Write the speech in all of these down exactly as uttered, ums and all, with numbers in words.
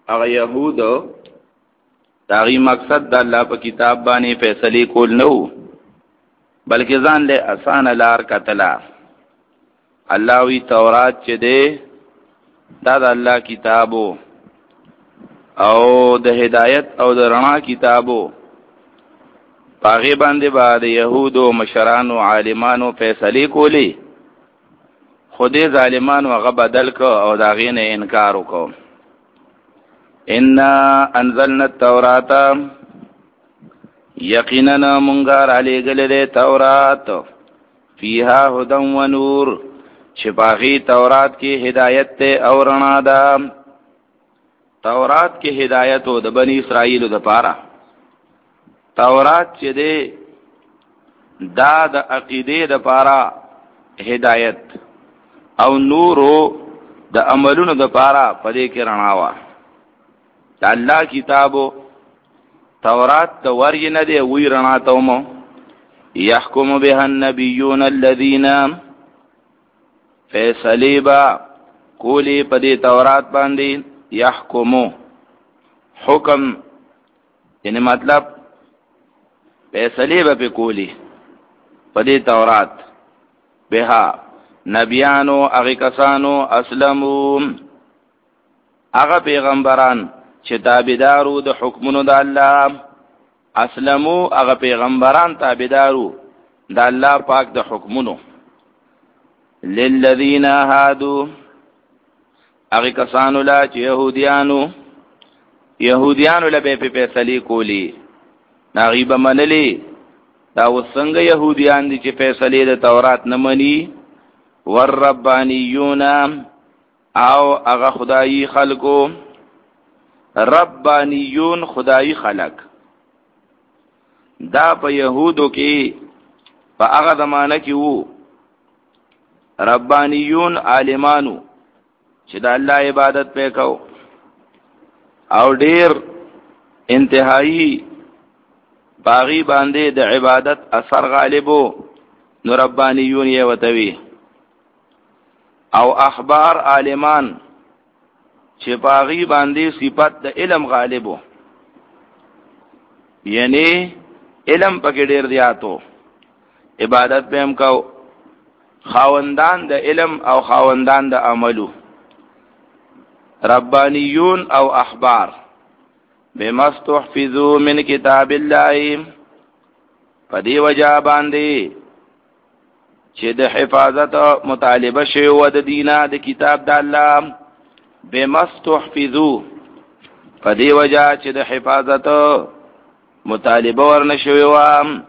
هغه يهودو داغي مقصد د الله په کتاب باندې فیصله کول نو بلکې ځان له آسان لار کتلا. الله وی تورات چې دی دا د الله کتابو او د هدایت او د رڼا کتابو پاغه باندې بعد يهودو مشرانو عالمانو فیصله کولی، خودی ظالمانو هغه بدل کو او داغې نه انکار وکړو. ان انزلنا التوراۃ یقینا مونږه را لېږلې تورات فیها هدى و نور چې باغی تورات کې هدایت ته او رڼا ده. تورات کې هدایت او د بنی اسرائیل د پاره تورات چې ده دا د عقیده د پاره هدایت او نورو د عملونو د پاره پدې کې رڼا وا. د الله کتابو تورات د ورې نه دی وی رڼا تومو يحكم بها النبيون الذين فیصلیبا کولی پدې تورات باندې يحكمو حکم یعنی مطلب فیصلیبا په کولی پدې تورات بها نبیانو هغه کسانو اسلمو هغه پیغمبران چې تابعدارو د حکمونو د الله، اسلمو هغه پیغمبران تابعدارو د الله پاک د حکمونو. للذین هادو هغه کسانو لا چې يهوديانو يهوديانو له په فیصله کولی ناغيبه منلی دا وسنګ يهوديان دي چې فیصله د تورات نه مني. والربانیون او هغه خدایي خلقو، ربانیون خدایي خلق دا په يهودو کې په هغه زمانہ کې وو. ربانیون عالمانو چې د الله عبادت وکاو او ډیر انتهایی باغی باندې د عبادت اثر غالبو نو ربانیون یې وتوي. او اخبار عالمان چې باغی باندې صفات د علم غالبو یعنی علم پکې ډیر زیاتو عبادت به هم کو. خاوندان د علم او خاوندان د عملو ربانیون او احبار بمستحفظو من کتاب الله پدی وجہ باندې چې د حفاظت مطالبه شوی و د دینه د کتاب د الله. بمستحفظو پدی وجہ چې د حفاظت مطالبه ورنه شوی و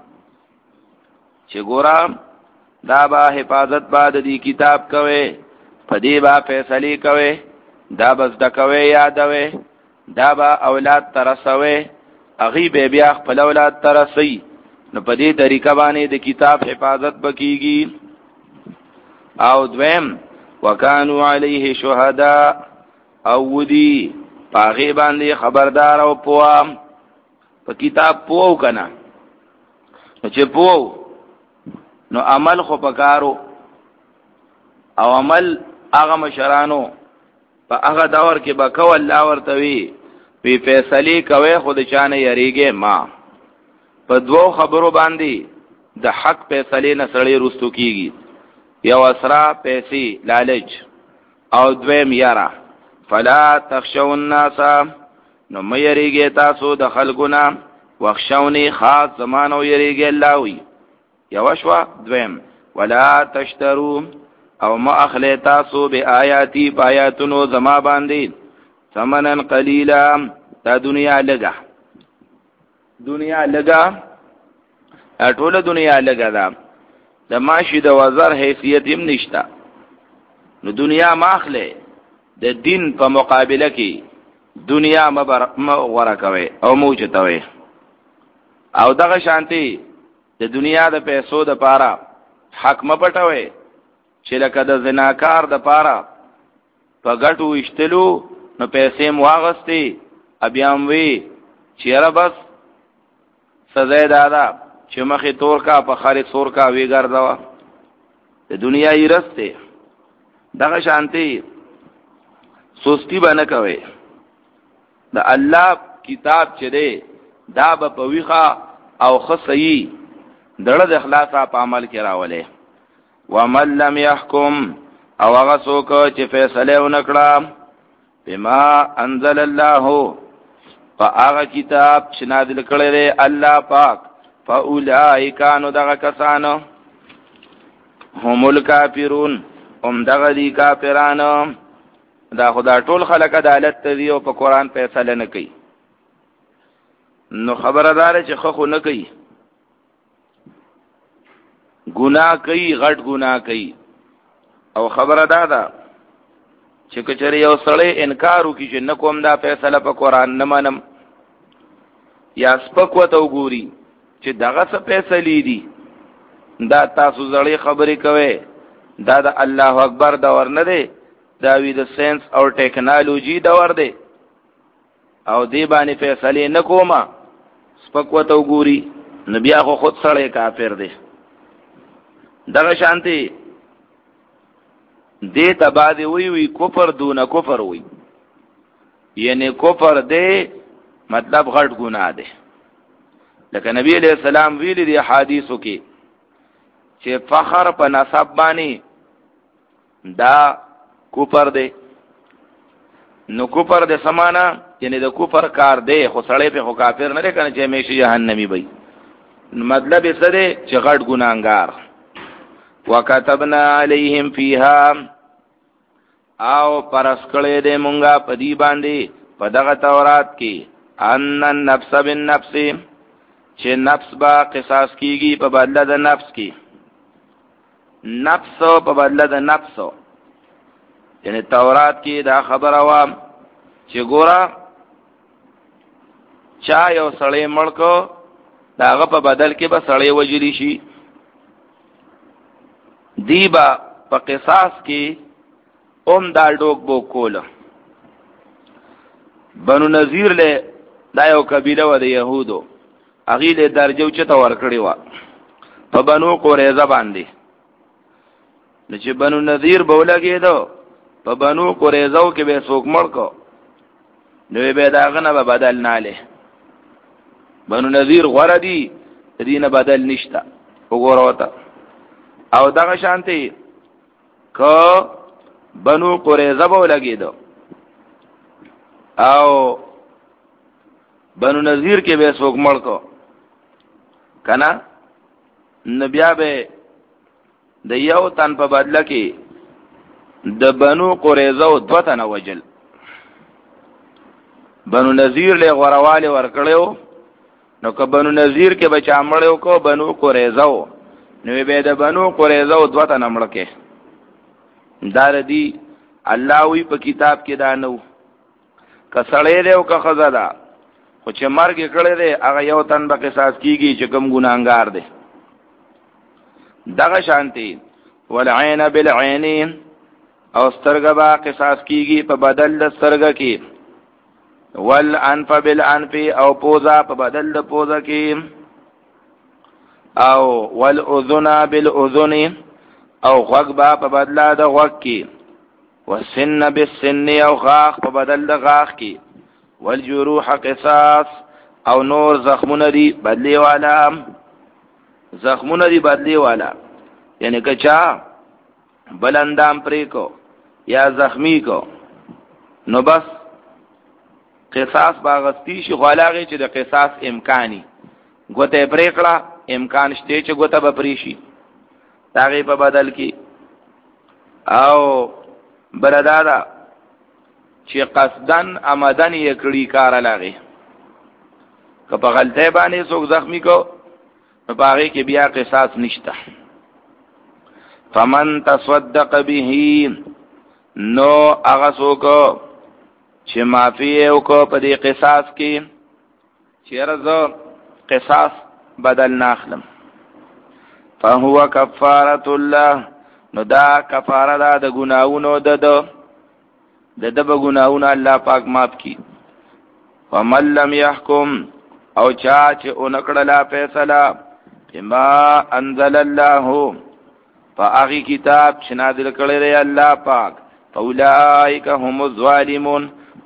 چې ګورم دا با حفاظت بعد دی کتاب کوي پدی با فیصله کوي دا بس د کوي یادوي دا با اولاد ترسوي اغي به بیا خپل اولاد ترسي نو پدی طریقه باندې د کتاب حفاظت بکیږي. او دویم وکانو علیه شهدا او ودی پاغي باندې خبردار او پوام په کتاب پوو کنه نو چې پوو نو عمل خو پکارو او عمل هغه مشرانو په هغه دور کې به کو الله ورتوي په فیصله کوي خود چانه یریږي. ما په دوو خبرو باندې د حق فیصله نه سړی رستو کیږي، یو اسرا پیسې لالچ او دویم یارا. فلا تخشوا الناس نو مې یریږي تاسو د خلقنا وخشوني خاص زمانو یریږي الله وی. یو شوا دویم ولا تشترو او ما اخلی تاسو بی آیاتی پا آیاتونو زما باندی ثمنن قلیلا تا دنیا لگا دنیا لگا اٹول دنیا لگا دا دا ماشی دا وزر حیثیت هم نشتا نو دنیا ما اخلی دا دین پا مقابله کی دنیا مغورکوی او موجتوی او دغه شانتی د دنیا د پیسو د پارا حق مپټوي چې لکه د زناکار د پارا په ګټو اشتلو نو پیسې مواغستي ابيام وی چیرې بس سزا دادا چې مخې تور کا په خاري سور کا وی ګرځوا د دنیا یې رسته دغه شانتي سستی باندې کوي د الله کتاب چې دی دا به په ویخه او خصی دړه د اخلاص په عمل کې راولې. ومن لم يحكم او هغه څوک چې فیصله ونکړه بما انزل الله فهغه کتاب چې نازل کړی دی الله پاک فاولئک انو دغه کسانو هم الکافرون هم دغه دی کافرانو. دا خدا ټول خلق عدالت ته دی او په قران فیصله نه کوي. نو خبردار چې خو نه کوي ګناه کوي غټ ګناه کوي. او خبره دا ده چې کچره یو سړی انکار وکړي چې نه کوم دا فیصله په قران نه منم یا سپک وته وګوري چې دغه څه فیصله دي دا تاسو زړې خبرې کوي دا د الله اکبر دور نه دی دا وی د ساينس او ټیکنالوژي دور دی او دی باندې فیصله نه کومه سپک وته وګوري نبي هغه خود سړی کافر دی. دغه شانتي دې تبادی وی وی کفر دون کفر وی یعنی کفر دی مطلب غټ ګناه دی. لکه نبی علیہ السلام ویل دی حدیثو کې چې فخر په نسب باندې دا کفر دی. نو کفر د سمانا یعنی د کفر کار دی خو سړی په خو کافر نه دی کنه چې همیشه جهنمی وي. مطلب یې څه دی چې غټ ګناهګار. وکتبنا علیہم فیها او پرس کړی دی مونږه په دې باندې په دغه تورات کې ان النفس بالنفس چې نفس با قصاص کیږي په بدله د نفس کې. نفس په بدله د نفس یعنی تورات کې دا خبره وا چې ګوره چا یو سړی مړ کو داغه په بدل کې به سړی وجلی شي. دیبا په قصاص کې اوم دا ډوک بو کول. بنو نذیر له دا یو قبیله و د يهودو هغه له درجه چته ورکړی و په بنو قریظه باندې. نو چې بنو نذیر بولګېدو په بنو قریظه کې به څوک مړ کو نو به داغه نه بدل نه له. بنو نذیر غره دي دینه بدل نشتا وګوره وته. او دغه شانتي کو بنو قریظه بولګېدو او بنو نذیر کې به څوک مړ کو کنه نبیا به د یو تن په بدله کې د بنو قریظه او دو تن وجل. بنو نذیر له غورواله ورکړیو نو که بنو نذیر کې بچا مړیو کو بنو قریظه نو به د بنو قریظه او دو تن مړ کې. دار دی الله وی په کتاب کې دا نو کسړې له او که خزادا خو چې مرګ کړي دی هغه یو تن به قصاص کیږي چې کوم ګناهګار دی. دغه شانتي والعين بالعين او سترګه با قصاص کیږي په بدل د سترګه کې. والانف بالانف او پوزا په بدل د پوزا کې. او والاذن بالاذن او غوږ با په بدل د غوږ کې. والسن بالسن او غاخ په بدل د غاخ کې. والجروح قصاص او نور زخمونه دی بدلی والا. زخمونه دی بدلی والا یعنی کچا بلندام پری کو یا زخمی کو نو بس قصاص باغستی شي غلاغه چې د قصاص امکانی ګوته پریکړه امکان شته چې ګوته به پریشي داغه په بدل کې. او بردادا چې قصدن آمدن یې کړی کار لاغه که په غلطه باندې څوک زخمی کو په هغه کې بیا قصاص نشته. فمن تصدق به نو هغه څوک چې معافی او کو په دې قصاص کې چې رضا قصاص بدل ناخلم فهو کفاره الله نو دا کفاره ده د ګناونو ده ده د دبا ګناونه الله پاک معاف کی. ومن لم يحكم او چا چې اونکړه لا فیصله بما انزل الله فاغي کتاب چې نازل کړی دی الله پاک فاولئک هم الظالمون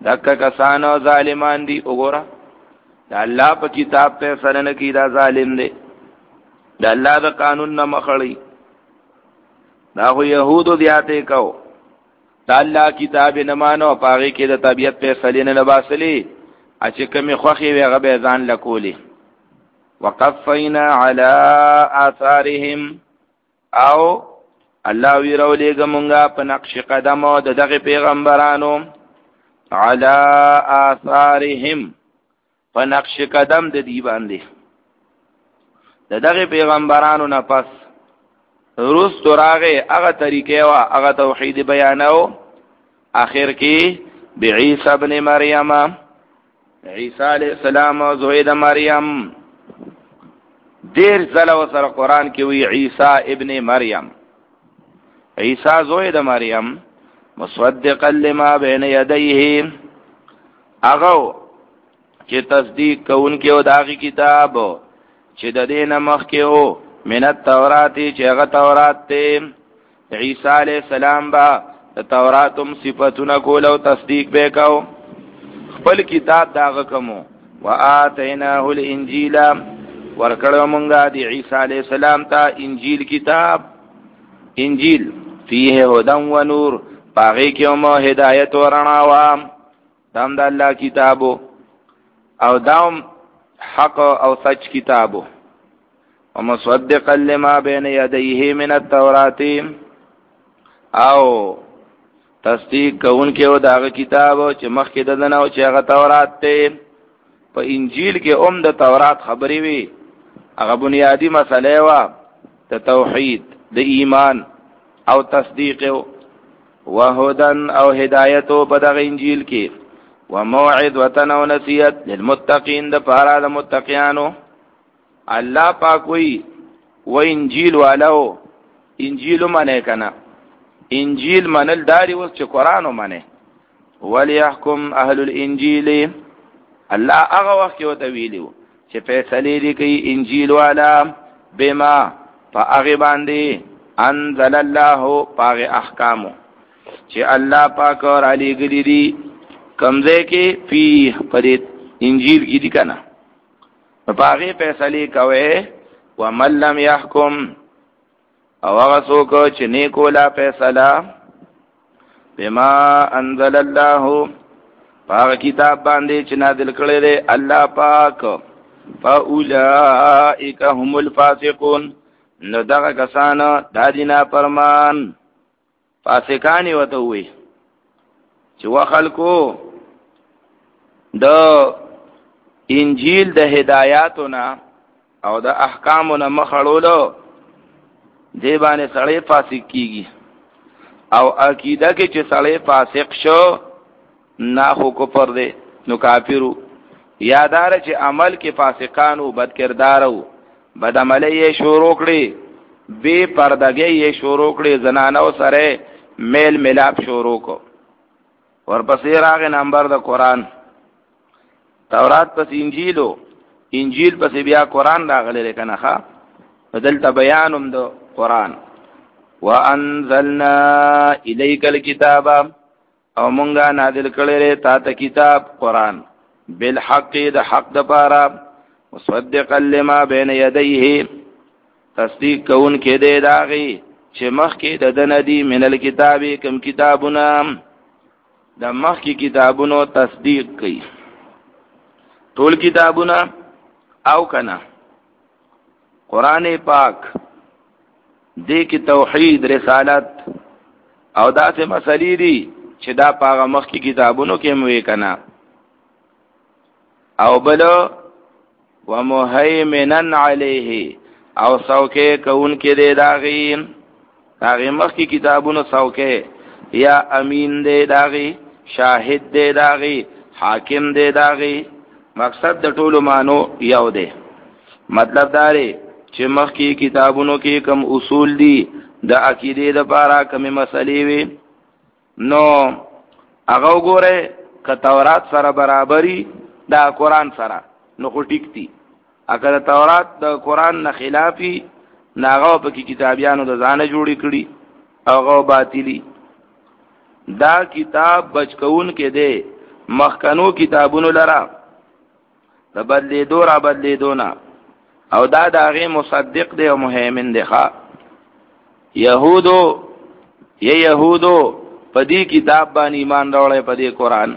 دکا کسانو ظالمان دی. وګوره دا الله په کتاب فیصله نه کی، دا ظالم دی، دا الله د قانون نه مخړی. دا خو یهودو دیاته کو، دا الله کتاب نه مانو، پاغي کې د طبيعت فیصله نه باسلی، اچ کمی خوخي وی غبه ځان لکولی. وقفینا علی آثارهم، او الله وی رولې ګمونګه په نقش قدمو د دغه پیغمبرانو، علی آثارهم په نقش قدم د دی باندې د دغه پیغمبرانو نه پس روز تراغه هغه طریقې وا هغه توحید بیانو. اخر کې بعیسی ابن مریم، عیسی علیہ السلام او زوی د مریم، دیر زله وسره قران کې وی عیسی ابن مریم، عیسی زوی د مریم، مصدقا لما بین یدیه، هغه چې تصدیق کوونکی او داغي کتاب چې د دین مخ کې او من التورات چې هغه تورات ته عیسی علیہ السلام با د توراتم صفاتونه کول او تصدیق وکاو، خپل کتاب داغه کومو. وآتیناه الانجیل، ورکړو مونږه د عیسی علیہ السلام ته انجیل کتاب، انجیل فيه هدى و نور، پاغه کې مو هدایت ورنا و، دام د الله کتابو او دام حق او سچ کتابو. ومصدقا لما بين يديه من التوراة، او تصدیق کون کې او داغه کتابو چې مخکې د دنه او چې هغه تورات ته. په انجیل کې اوم د تورات خبرې وي، هغه بنیادی مسله وا د توحید، د ایمان او تصدیق او هدن او هدایت په دغه انجیل کې. وموعظه و نصیحت للمتقین، د پاره د متقینانو. الله پاک وی و انجیل والو، انجیل منه کنا، انجیل منل داری وس چې قران منه. وليحكم اهل الانجیل، الله هغه وخت وته ویلو چې فیصله دي کوي انجیل والا، بما فاغه باندې انزل الله پاغه احکامو چې الله پاک اور علی گلی دی کمزه کې فی پدې انجیل کې دي کنه، په هغه فیصله کوي. ومن لم يحكم، او هغه څوک چې نه کولا فیصله بما انزل الله پاک کتاب باندې چې نازل کړی دی الله پاک، فاولئک هم الفاسقون، نو دغه کسان د دینا فرمان فاسقان وته وي چې وخلکو د انجیل د هدایاتونه او د احکامونه مخړولو، دی باندې سړی فاسق کیږي. او عقیده کې چې سړی فاسق شو نه خو کفر دی، نو کافرو. یادار چې عمل کې فاسقانو، بد کردارو، بد عملی یې شروع کړي، بے پردګي یې شروع کړي، زنانو سره میل ملاپ شروع کو. ورپسې راغی نمبر د قران، تورات پس انجیلو، انجیل پس بیا قران راغلی کنه ښا، بدلته بیانوم د قران. وانزلنا الیک الکتاب، او مونږه نازل کړی تا ته کتاب قران، بالحق د حق د پاره، مصدقا لما بین یدیه، تصدیق کون کې دی داغي چې مخ کې د دندی من الکتاب کم کتابونه، د مخ کې کتابونو تصدیق کوي ټول کتابونه او کنا. قران پاک دې کې توحید، رسالت او داسې مسلې دي چې دا پاغه مخ کې کتابونو کې موي کنا. او بل ومهیمنن علیه، او سوکه کون کې دی داغي، داغي مخ کې کتابونو سوکه، یا امین دی داغي، شاهد دی داغي، حاکم دی داغي. مقصد د ټولو مانو یو دی. مطلب دا دی چې مخکې کتابونو کې کم اصول دي د عقیده لپاره، کم مسلې وي، نو هغه وګوره ک تورات سره برابرۍ دا قران سره، نو خو ټیک دي. اگر تورات د قران نه خلافي، ناغه په کې کتابیانو د ځانه جوړی کړي او هغه باطلی. دا کتاب بچکون کې دی مخکنو کتابونو لرا د بدلیدو را بدلیدونا او دا د هغې مصدق دی او مهیمن دی. ښه یهودو یا یهودو په دې کتاب باندې ایمان راوړی، په دې قرآن.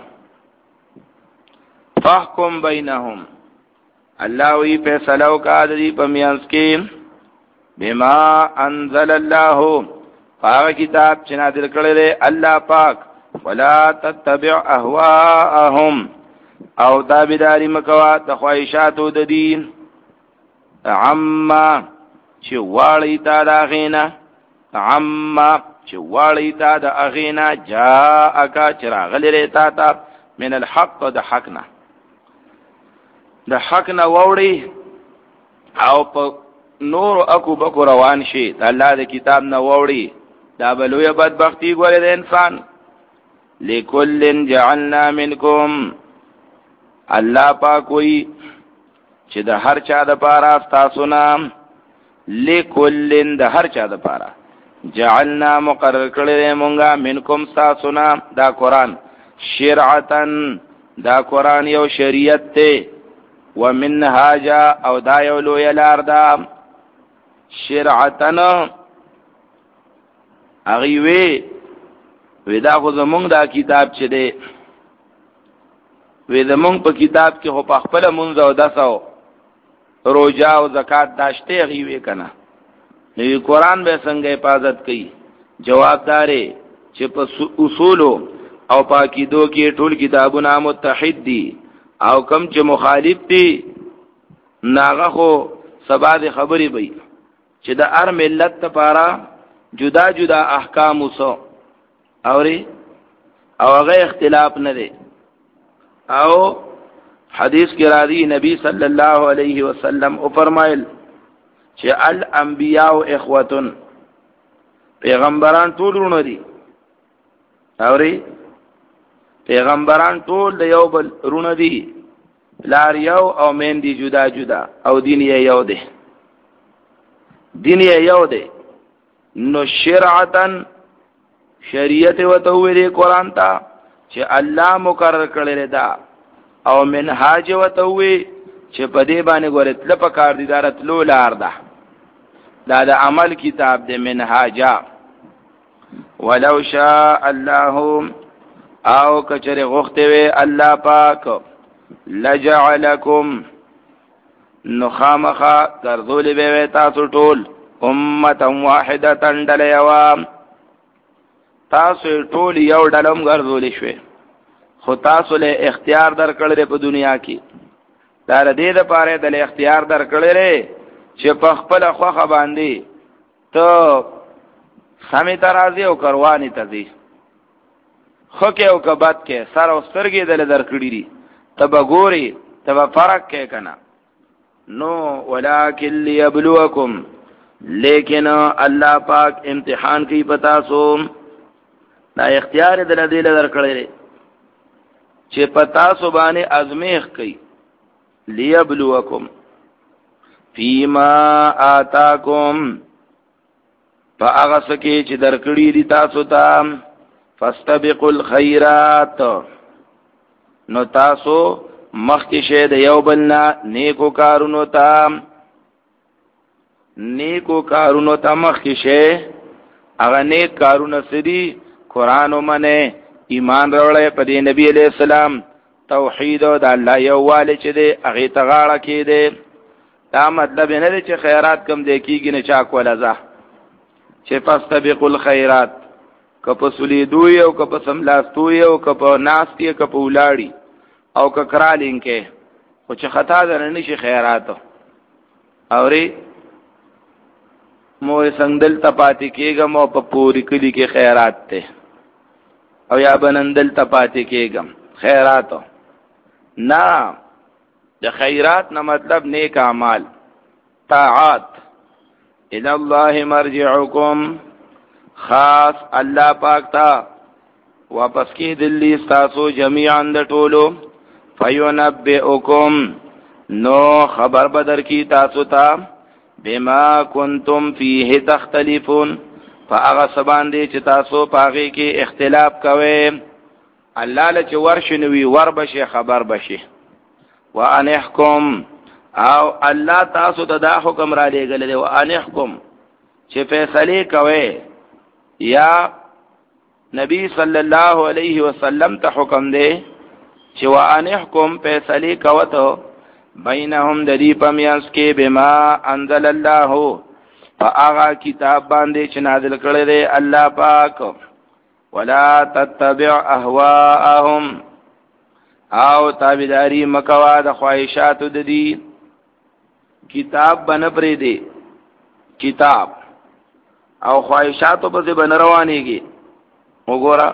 فاحکم بینهم، الله وی فیصله وکړه د دې په میانځ کې، بما انزل الله، هغه کتاب چې نازل کړی دی الله پاک. ولا تتبع اهواءهم، او تابعداري مکوا د خواهشاتو د دین. عما چې واړی تا د اغینا، عما چې واړی تا د اغینا، جاءکا چې راغلی دی تا ته، من الحق، د حقنا، د حقنا واوړی او په نور اکو بکو روان شي د الله د کتاب نه واوړي، دا بلوی بدبختی ګورې د انسان. لکل جعلنا منکم، الله پاک وی چې د هر چا د پاره تاسو نه، لکل د هر چا د پاره، جعلنا مقرر کړی مونږه منکم تاسو نه دا قرآن، شرعتن دا قرآن یو شریعت ته، ومنهاجا او دا یو لوی لار ده. شرعتن هغې وی وی دا خو زمونږ دا کتاب چې دی، وی زمونږ په کتاب کې خو په خپله مونځ او دس او روژه او زکات دا شته، هغې وی که نه، نو قرآن به څنګه حفاظت کوي؟ جواب دارې چې په اصولو او په عقیدو کې ټول کتابونه متحد دي، او کم چې مخالف دي ناغه خو سبا د خبرې بي چې د هر ملت لپاره جدا جدا احکام وسو اوري، او هغه اختلاف نه دی. او حدیث کې راځي نبی صلی الله علیه وسلم او فرمایل چې الانبیاء اخوتن، پیغمبران ټول ورونه دي. اوري پیغمبران ټول د یو بل ورونه دي، لار یو او مین دي جدا جدا، او دین یې یو دی، دین یې یو دی. نو شرعتن شریعت وته ویلې قرآن ته چې الله مقرر کړی دا، او منهاج وته وی چې په دې باندې ګورې تله په کار دي، دا رتلو لار ده، دا د عمل کتاب دی منهاجا. ولو شاء الله، او کچره غوښته وی الله پاک، لجعلکم نخامخا ګرځولې به تاسو ټول امه واحده ډله یو، تاسو ټول یو ډلم ګرځولې شوي، خو تاسو له اختیار درکړل په دنیا کې، دا د دې لپاره د اختیار درکړل چې په خپل خوخه باندې ته سمې ترازی او کروانی تزي، خو کې او کبد کې سر او سترګې دل درکړي دي، تبه ګوري تبه فرق کې کنه. نو ولکن لیبلوکم، لیکن الله پاک امتحان کوي پتا سو، دا اختیار دل دل درکړي چې پتا سو باندې ازمیخ کوي. لیبلوکم فیما آتاکم، فاغه سکه چې درکړي دي تاسو ته، فاستبقوا الخيرات، نو تاسو مخکې شه د یو بلنا نیکو کارونو ته، نیکو کارونو ته مخکې شه. هغه نیک کارونه سدي قرآن ومنه، ایمان راوړی په دې نبی علیہ السلام، توحید او د الله یووالی چې دی هغې ته غاړه کېدی. دا مطلب نه دی چې خیرات کم دی کېږي نه چا کوله ځه، چې فاستبقوا الخیرات، که په سلیدوی او که په سملاستوی او که په ناستی که په ولاړی او که کرالین کې، خو چې خطا ده نه شي خیراتو. اورې مو سنگدل تپاتی کېږم او په پوری کلی کې خیرات ته، او یا بنندل تپاتی کېږم خیراتو نه. د خیرات نه مطلب نیک اعمال، طاعات. الی الله مرجعکم، خاص الله پاک تا واپس کی دلی استاسو جميعا د ټولو، فینبئکم، نو خبر بدر کی تاسو ته، بما کنتم فیه تختلفون، فاغه سبان دی چې تاسو پاغي کې اختلاف کوئ. الله لچ ورشنوي ور بشي خبر بشي. وان احكم او الله تاسو ته دا حکم را لېګل دی وان احكم چې فیصله کوي یا نبی صلی الله علیه وسلم ته حکم دی چې وان احكم فیصله کوته بینهم د دې پمیاس کې بما انزل الله فاغا کتاب باندې چې نازل کړی دی الله پاک. ولا تتبع اهواءهم او تابعداري مکوا د خواهشاتو د دې. کتاب بن پرې دی کتاب او خواهشاتو په ځای بن روانيږي. وګوره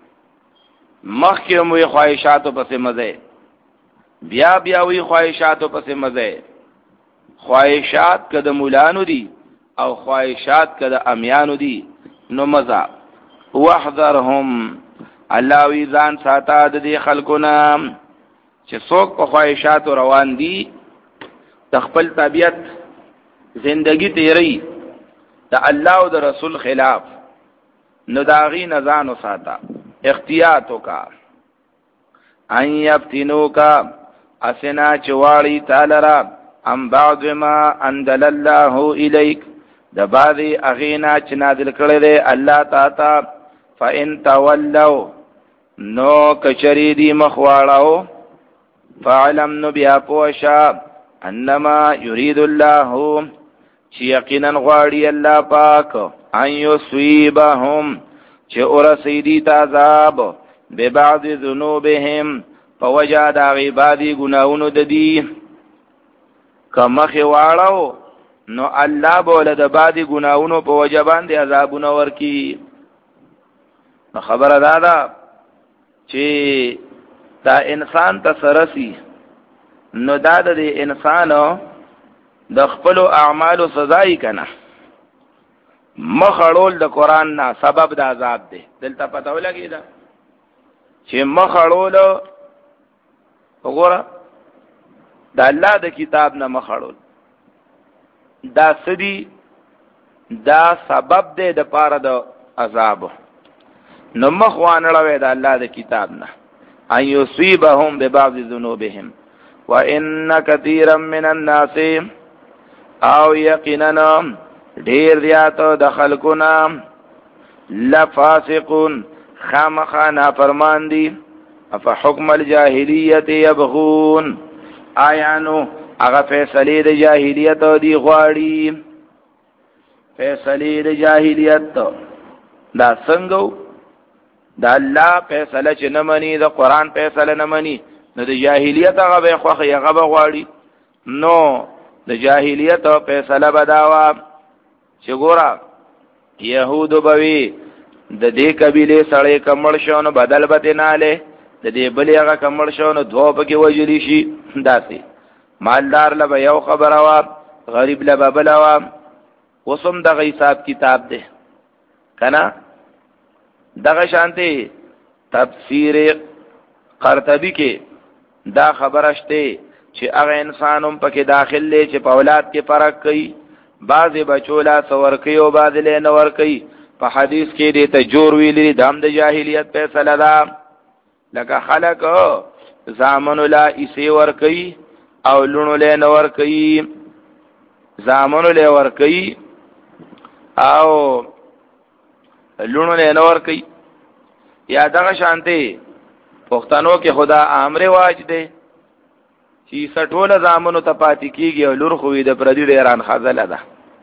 مخکې مو خواهشاتو په څیر مزه بیا بیا وی خواهشاتو په څیر مزه. خواهشات کده مولانو دي او خواهشات کده امیانو دي نو مزه. واحذرهم الله وی ځان ساته د دې خلقونه چې څوک په خواهشاتو روان دي د خپل طبيعت زندگی تیری د الله او د رسول خلاف نو داغي نزان ساته احتیاط وکا. ان یفتنوکا اسنا چوالی تعالی را ام بعض ما انزل الله الیک د بعضی اغینا چې نازل کړی دی الله تعالی. فإن تولوا نو کچری دی مخواړو فعلم نو بیا پوشا انما یرید الله چې یقینا غواړي الله پاک ان یصيبهم چې ورسیدي تعذاب به بعض ذنوبهم فوجد عبادی گناہونو د دې کمخ واړو نو الله بوله د بعضی گناہونو په وجبان دي عذابونه ورکی. خبره دادا چې دا انسان ته سرسی نو دا د انسانو د خپل اعمالو سزای کنه. مخړول د قران نه سبب د عذاب دی. دلته پته ولګی دا چې مخړول وګوره د الله د کتاب نه مخړول دا سدي دا سبب دی د پاره د عذاب. نو مخوانړوي د الله د کتاب نه ان يصيبهم ببعض ذنوبهم وان كثيرا من الناس او یقینا ډیر زیاتو د خلقنا لفاسقون خامخانا فرمان دي. اف حکم الجاهلیت یبغون آیانو هغه فیصله د جاهلیت دی غواړي. فیصله د جاهلیت دا څنګه دا الله فیصله چې نه مني د قران فیصله نه مني نو د جاهلیت هغه به خوخه هغه به غواړي. نو د جاهلیت فیصله بداوا چې ګورا يهود بوي د دې قبيله سړی کمل شونه بدل بته نه له د دې بلې هغه کمل شونه دوه پکې وجلی شي. داسې مالدار له یو خبره وا غریب له بل وا وسم د حساب کتاب ده کنه. دغه شانته تفسیر قرطبی کې دا خبره شته چې هغه انسانوم پکې داخل لې چې په اولاد کې فرق کوي. بعضې بچولا سور کوي او بعضې له نور کوي. په حدیث کې دې ته جوړ ویلي دام د جاهلیت فیصله ده. لکه خلک زامن لا ایسه ور کوي او لونو له نور کوي. زامن له ور کوي او لونو له نور کوي. یا دغه شانته پښتنو کې خدا امر واج دی چې سټول زامنو ته پاتې کیږي او لور خو د پردي د ایران خزله ده.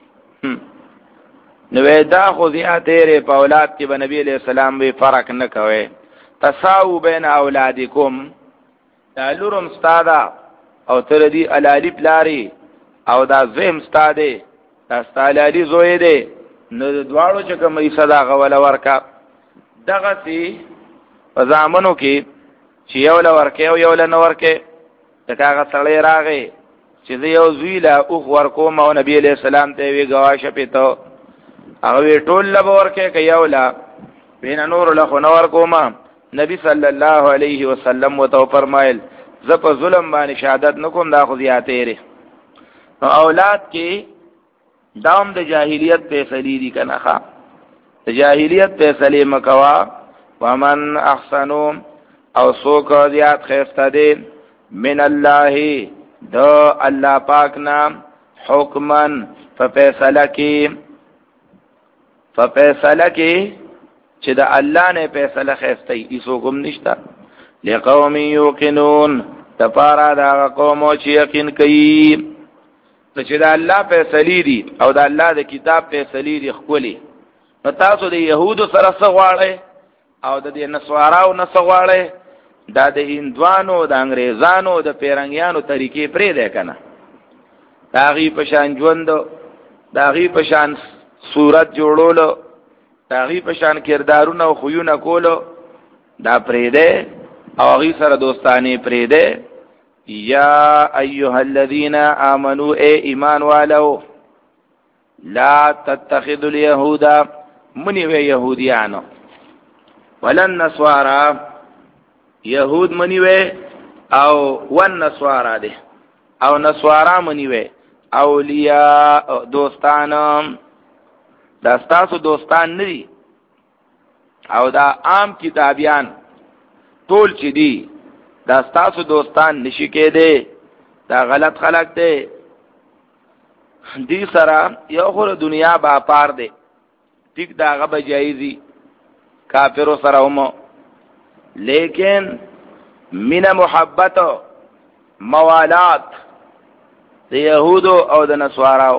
نو دا خو زیاته په اولاد کې به نبی علیہ السلام به فرق نه کوي. تساو بین اولادکم دا لورم استادا او تر دې الالی پلاری او دا زم استاده دا استالالی زوی دی. نو دواړو چې کومه صدا غول ورکا دغه سي په زامنو کې چې یو ل ورکه او یو ل نه ورکه دغه سړی راغی چې یو زویلا او ورکوم او نبی علیہ السلام ته وی گواشه پته هغه ټول ل ورکه کې یو ل بین نور له خو نور کوما. نبی صلی الله علیه وسلم وتو فرمایل ز په ظلم باندې شهادت نکوم دا خو زیاته ری. نو اولاد کې دام د جاهلیت فیصله دي کنه ښا د جاهلیت فیصله مکوا. ومن احسنو او سوک زیاد خیسته دی من الله دو الله پاک نام حکمن ففیصله کی ففیصله کی چې د الله نه فیصله خیسته ای سو کوم نشتا لقوم یوقنون تفارا دا قوم چې یقین کوي چې د الله فیصله دي او د الله د کتاب فیصله دي خولي نو تاسو د يهودو سره سغواړئ او د دې نسواراو نسغواړئ دا د هندوانو د انګريزانو د پیرنګیانو طریقې پرې ده کنه داغي پشان ژوند داغي پشان صورت جوړولو داغي پشان کردارونه او خوونه کولو دا پرې ده او غي سره دوستانه پرې ده یا ایها الذین آمنوا ای ایمان والو لا تتخذوا اليهود منی وی یهودیانو ولن نسوارا یهود منی وی او ون نسوارا ده او نسوارا منی وی اولیاء دوستان دا ستاسو دوستان ندی او دا عام کتابیان ټول چې دی دا ستاسو دوستان نشی کېده دا غلط خلق دی دی سره یو خور دنیا با پار دی ټیک دا غب جایزی کافرو سره هم لیکن من محبت موالات د یهودو او د نصاراو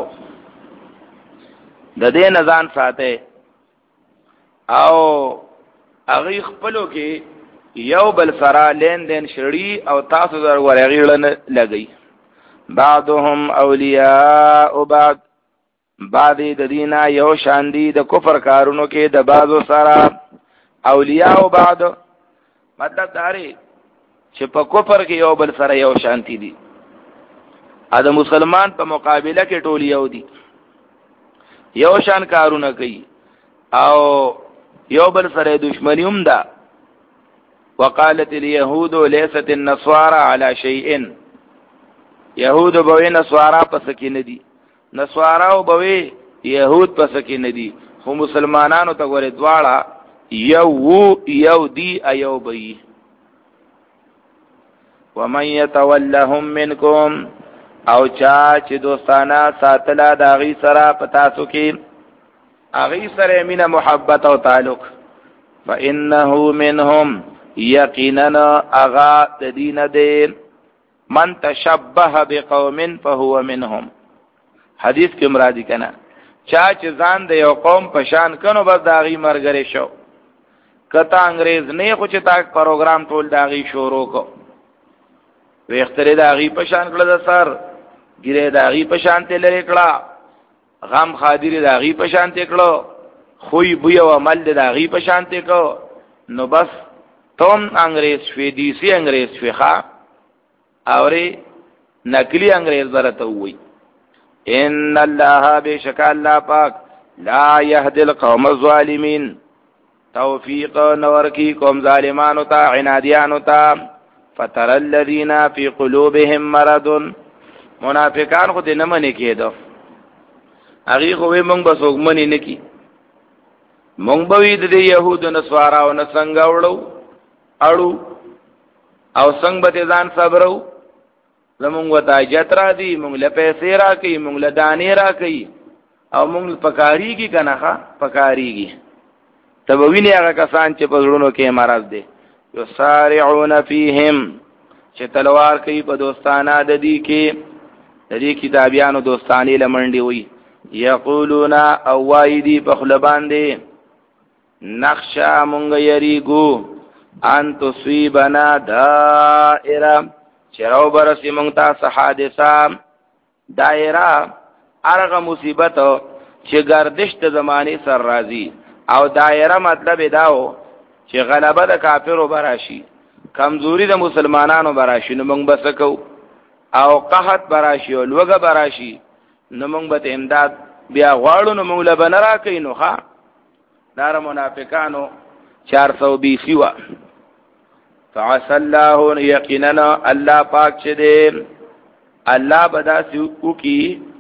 د دې نزان ساته او اغي خپلو کې یو بل سره لین دین شړی او تاسو در ورغیړن لګی بعضهم اولیاء او بعض بعض د دینه یو شاندی د کفر کارونو کې د بعضو سره اولیاء او بعض مطلب دا لري چې په کفر کې یو بل سره یو شانتی دي ا د مسلمان په مقابله کې ټول یو دي یو شان کارونه کوي او یو بل سره دښمنی هم ده وقالت اليهود ليست النصارى على شيء يهود بوي نصارى پس کې ندي نصارى او بوي يهود پس کې ندي خو مسلمانانو ته ګوره دواړه یو یو دی ایو بي ومن يتولهم منكم او چا چې دوستانه ساتلا د اغي سره پتا سو کې اغي سره مینا محبت او تعلق فانه منهم یقینا اغا تدین دین من تشبه بقوم فهو منهم حدیث کې مرادی کنا چا چې ځان د یو قوم پشان کنو بس داغي مرګره شو کته انګريز نه خو چې تا پروګرام ټول داغي شروع کو وختره داغي پشان کړل د سر ګیره داغي پشان ته لری کړه غم خادری داغي پشان ته کړه خوې بوې او عمل داغي پشان ته کو نو بس توم انګريز شوي دیسی انګريز شوي ښا اوري نقلي انګريز برته وي ان الله بشک الله پاک لا يهدي القوم الظالمين توفیق نور کی قوم ظالمانو ته عنادیانو ته فتر الذين في قلوبهم مرض منافقان خو دې نه منې کېدو هغه خو مونږ بس وګمنې نه کی مونږ به دې يهودو نسوارا او نسنګ وړو اړو او څنګه به ځان صبرو زمونږ وتا جترا دي مونږ له پیسې را کوي مونږ له دانې را کوي او مونږ پکاريږي کنه ښا پکاريږي تبوینه هغه کسان چې په زړونو کې مرض دي یسارعون فیهم چې تلوار کوي په دوستانه د دې کې د دې کتابیانو دوستانی لمنډي وي یقولون او وایدی په خلبان دي نخشا مونږ یریګو ان تصيبنا دائره چراو برسی مونږ ته حادثه دایره ارغه مصیبت چې گردش د زمانه سر راځي او دایره مطلب داو چې غلبه د کافرو براشي کمزوری د مسلمانانو براشي نو مونږ بسکو او قحط براشي او لوګه براشي نو مونږ به امداد بیا غواړو نو مونږ له بنرا کینو ښا دار منافقانو چار سو بیس وا فعسى الله یقینا الله پاک چې دې الله بداسي او کی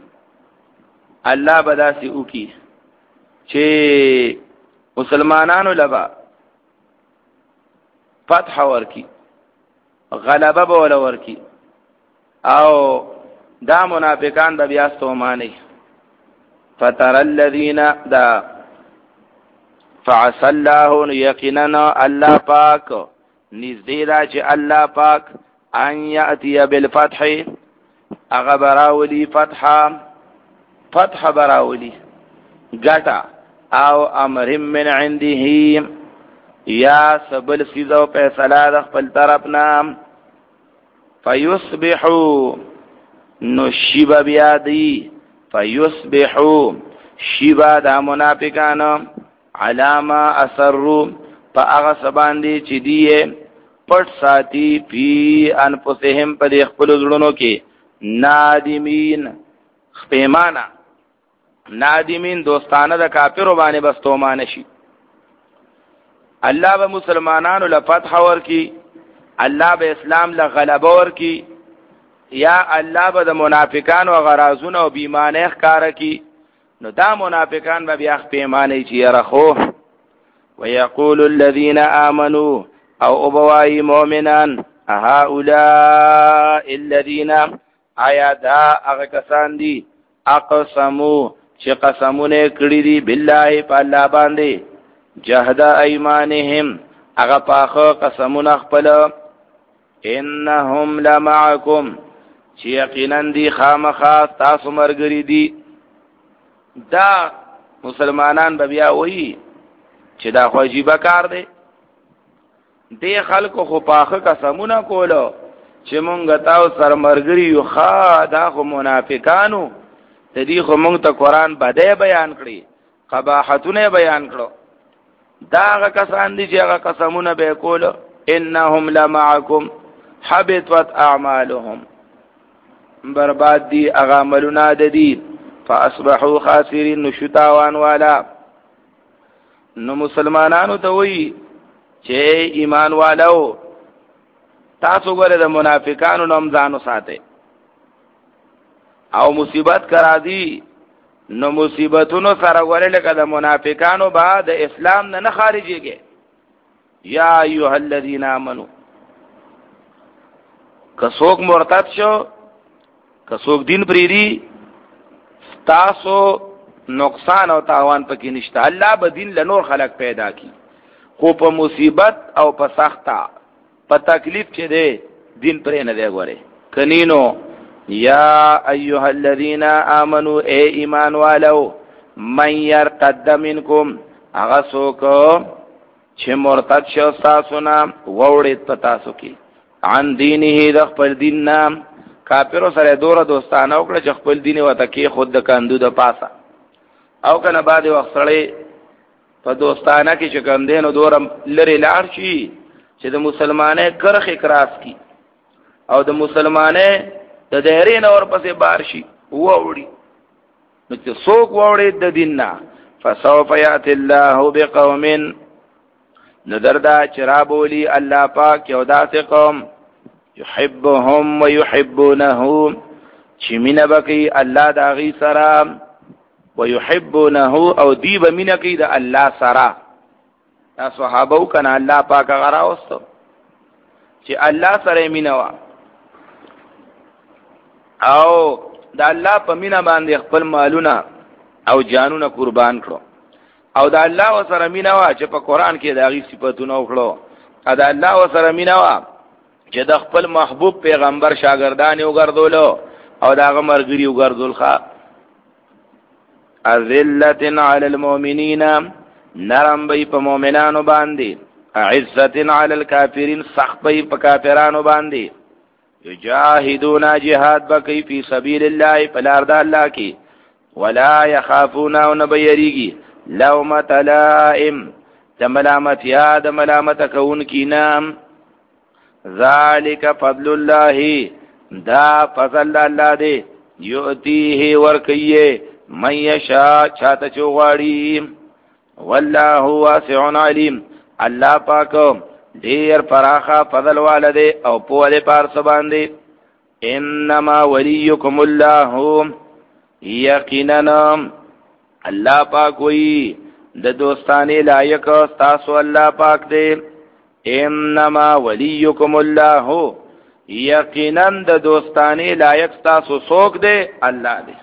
الله بداسي او کی چې مسلمانانو لبا فتح ورکی غلبه به ولا ورکی او دا منافقان به بیا ستومانی فتر الذین دا فعسى الله یقینا الله پاک نزدې دا چې الله پاک ان یاتی بالفتح اغه براولی فتح فتح براولی گټا او امر من عنده یا سبل سیزو فیصله د خپل طرف نام فیصبحوا نشیب بیادی فیصبحوا شیبا دا منافقانو علاما اثروا پا اغا سباندی چی دیئے پٹ ساتی فی انفسهم پا دی خپل زلونو کی نادمین خپیمانا نادمین دوستانه دا کافرو بانی بستومانشی اللہ با مسلمانانو لفتح ورکی اللہ با اسلام لغلبه ورکی یا الله به د منافقانو غرازونه او بیمانه ښکارا کی نو دا منافقان به بیا پیمانه چی رخو ويقول الذين امنوا او ابوای مؤمنان هؤلاء الذين آیا دا هغه کسان دي اقسموا چې قسمونه کړی دي بالله په الله باندې جهد ايمانهم هغه پاخه قسمونه خپل انهم لمعكم چې یقینا دی خامخا تاسو مرګری دي دا مسلمانان به بیا وایي چې دا خو عجیب کار دی دې خلکو خو پاخه قسمونه کولو چې مونږ تاسو سره مرګری یو خا دا خو منافقانو د دې خو مونږ ته قران بده بیان کړی قباحتونه بیان کړو دا هغه کسان دي چې هغه قسمونه به کولو انهم لمعکم حبطت اعمالهم برباد دی اغا عملنا ددی فاصبحوا خاسرین نشتاوان والا نو مسلمانانو ته وی چې ایمان والو تاسو ګره د منافقانو نوم ځانو ساته او مصیبت کرا دی نو مصیبتونو سره ورل کده منافقانو بعد اسلام نه خارجيږي یا ایها الذین آمنو کڅوک مرتد شو کڅوک دین پریری تاسو نقصان او تاوان پکې نشته الله به دین له نور خلق پیدا کی خو په مصیبت او په سخته په تکلیف چې دی دین پرې نه دی غوړي کنینو یا ایها الذین آمنو اے ایمان والو من يرتد منکم هغه څوک چې مرتد شو تاسو نه ووړې پتا سو کی عن دینه د خپل دین نام کافرو سره دوره دوستانه وکړه چې خپل دین وته کې خود د کاندو د پاسه او کنه بعد وخت سره په دوستانه کې چې کاندینو دوره لری لاړ شي چې د مسلمانې کرخ اکراس کی او د مسلمانې د دایرین اور پسې بار شي ووړي نو چې څوک ووړي د دیننا فسوف یات الله بقوم نذردا چرابولی الله پاک یو داسې قوم يحبهم ويحبونه چې مینه بکی الله دا غي سره ويحبونه او دی به مینه کوي د الله سره دا صحابه وکنا الله پاک غرا واستو چې الله سره مینه وا او دا الله په مینه باندې خپل مالونه او جانونه قربان کړو او دا الله سره مینه وا چې په قران کې دا غي صفاتونه وکړو دا الله سره مینه وا چې د خپل محبوب پیغمبر شاګردان یو ګرځولو او دا مرګري یو ګرځول ښا اذلتن علی المؤمنین نرم بی په مؤمنانو باندې عزتن علی الکافرین سخت بی په کافرانو باندې یجاهدون جهاد بکی فی سبیل الله فلارد الله کی ولا یخافون نبیریږي لومۃ لائم تملامت یاد ملامت کون کی نام ذالک فضل الله دا فضل الله دی یؤتیه ورکیه من یشاء چاته چوغاړي والله واسع علیم الله پاک ډیر فراخه فضل والده او په له پار سباندې انما ولیکم الله یقینا الله پاک وی د دوستانه لایق تاسو الله پاک دی انما ولیکم الله، یقینا د دوستانی لایق تاسو څوک دی؟ الله دی.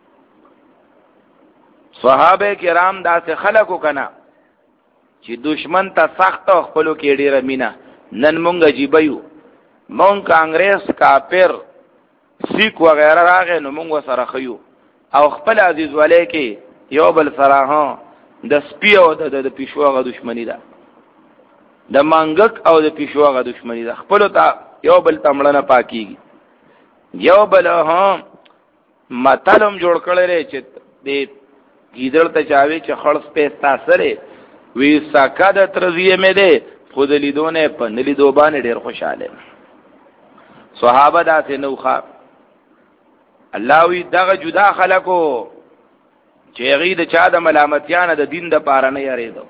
صحابه کرام داسې خلقو کنا چې دشمن ته سخت او خپلو کې ډیره مینا. نن مونږ جیبایو مونږ کانګریس کافر سیک وغیرہ راغې نو مونږ سره خيو او خپل عزیز ولې کې یو بل سره ها د سپیو د د پیشواغه دشمنی ده، د مانګک او د پیشواغه دشمنی ده. خپل ته یو بل تمړه نه پاکيږي. یو بل ها متلم جوړ کړل چې د گیدړ ته چاوي چې خړس پېستا سره وی ساکاده ترزیه مې ده خود لیدونه په نلی دوبانه ډیر خوشاله. صحابه داسې نوخه الله وی دغه جدا خلکو چې غي د چا د ملامتیانه د دین د پاره نه یریدو.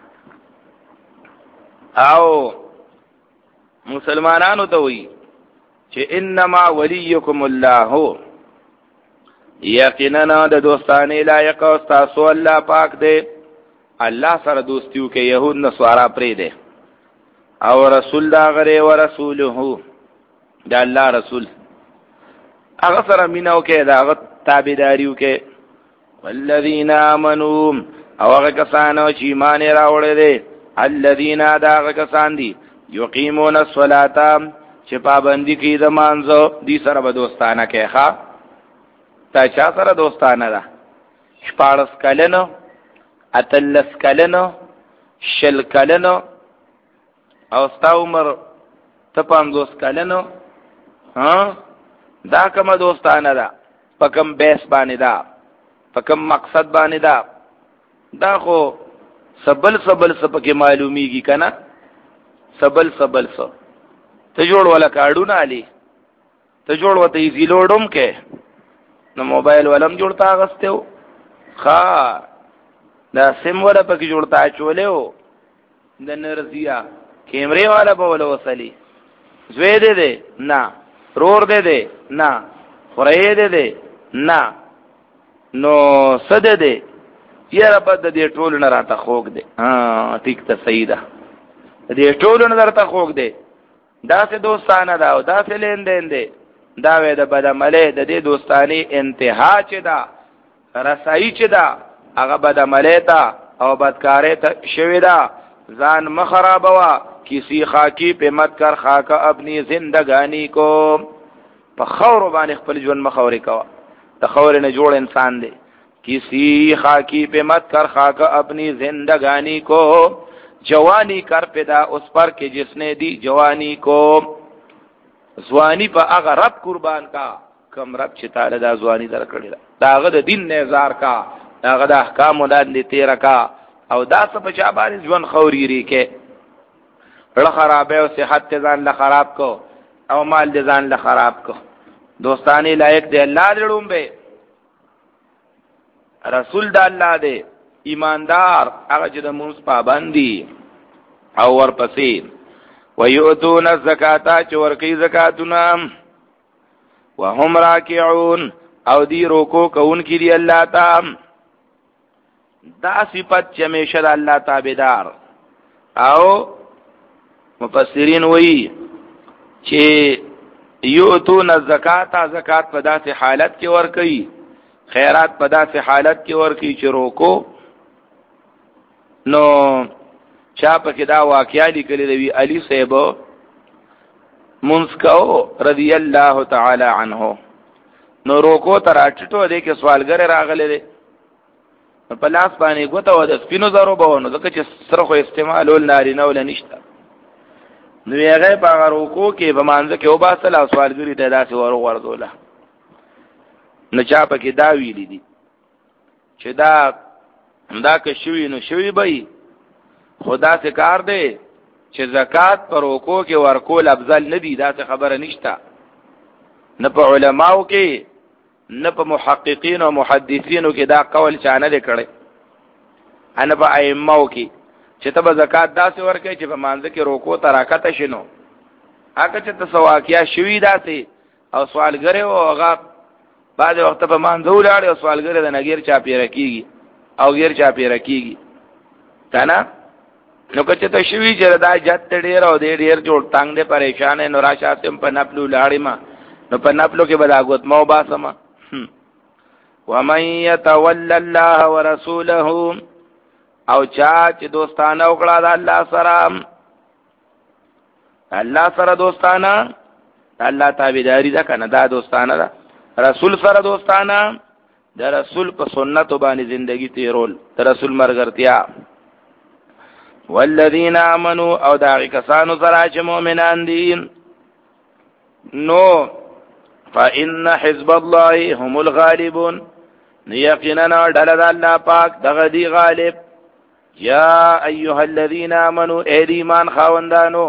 او مسلمانانو ته وی چې انما ولیکم الله، یقینا د دوستانه لایق او تاسو الله پاک دی. الله سره دوستیو کې يهود نصارا پرې دی او رسول دا غره او رسوله دا الله رسول هغه سره مينو کې دا هغه تابعداریو کې. والذین آمنوا، او هغه کسانو چې ایمان راوړل دي، الذین دا هغه کسان دي یقیمون الصلاة چې پابندي کوي د مانځو، دي سره به دوستانه کې ښا. تا چا سره دوستانه ده؟ شپاړس کلنو، اتلس کلنو، شل کلنو، او ستا عمر ته پنځوس کلنو. ها دا کومه دوستانه ده؟ په کوم بیس باندې ده؟ په کوم مقصد باندې ده؟ دا خو سبل سبل سپکه معلومیږي کنه. سبل سبل سو ته جوړ ولا کاډونه علي، ته جوړ وته ایزی لوډم کې نو موبایل ولم جوړتا غستهو ښا. دا سیم ولا پکې جوړتا چولیو د نرزیا کیمرې والا په ولا وصلی زوی دې دې نه، رور دې دې نه، خورې دې دې نه، نو صد دې یاره په دې ټول نه راته خوګ دې. ها ټیک ته صحیح ده، دې ټول نه درته خوګ دې. دا سه دوستانه دا او دا سه لین دین دې. دا وې د بدعمله د دې دوستانی انتها چې دا رسایي چې دا هغه بدعمله تا او بدکارې ته شوی دا. ځان مخربوا کسی خاکی په مت کر خاکا اپنی زندگانی کو، په خور باندې خپل ژوند مخوري کوا. د خور نه جوړ انسان دی. کسی خاکی په مت کر خاکا اپنی زندگانی کو، جوانی کر پیدا اس پر کہ جس نے دی جوانی کو. زوانی په هغه رب قربان کا کم رب چې تعالی دا زوانی درکړي دا هغه د دین نه زار کا، هغه د احکام ولادت تیر کا، او دا څه په چا باندې ژوند خوري ری کې له خرابې او صحت ځان له خراب کو او مال ځان له خراب کو. دوستانی لایق دی الله دړم به رسول د الله دی، ایماندار هغه چې د موږ پابندي او ورپسې ويؤتون الزکاة چې ورکی زکاتونه، وهم راکعون او دی روکو کون کی دی الله تعالی. دا صفت چې همیشه د الله تابعدار. او مفسرین وایي چې یؤتون الزکاة، زکات په داسې حالت کې ورکی، خیرات په داسې حالت کې ورکی چې روکو. نو چا پکې دا واقعیا لیکلي دی علی صاحب منسکو رضی الله تعالی عنه. نو روکو تر اټټو دې کې سوالګر راغله دي په لاس باندې ګوته و د سپینو زرو بونو ځکه چې سره خو استعمالول نارینه ول نشته. نو هغه په روکو کې په مانځ کې او باسل او سوالګری ته داسې ورو ورزوله. نو چا پکې دا ویلي دي چې دا دا که شوی نو شوی به خدا سے کار دی چې زکات پر روکو کې ورکول افضل نه دی. دا څه خبره نشته، نه په علماو کې نه په محققین او محدثینو کې دا قول چانه دی کړي، ان په ائمهو کې چې ته زکات داسې ورکې چې په مانځ کې روکو تراکته شنو. هغه چې تسواکیا شوی داسې او سوالګره او هغه بعد وخت په مانځ ولاړ او سوالګره د نګیر چا پیره کیږي او غیر چا پیره کیږي کنه. نو که چې ته شوي چې دا جت ډېر او دی ډېر جوړ تنګ دی پریشان نو راشه سم په نپلو لاړې ما نو په نپلو کې به دا ګوتمه وباسم. ومن يتول الله ورسوله او چا چې دوستانه وکړه د الله سره، الله سره دوستانه الله تابعداري ده کنه، دا دوستانه ده. رسول سره دوستانه د رسول په سنت باندې زندگی تیرول، د رسول مرګرتیا. والذین آمنوا او دا کسانو سره چې مؤمنان دي نو فإن حزب الله هم الغالبون، یقینا ډله د الله پاک دغه دی غالب. یا ایها الذین آمنوا اے ایمان خاوندانو،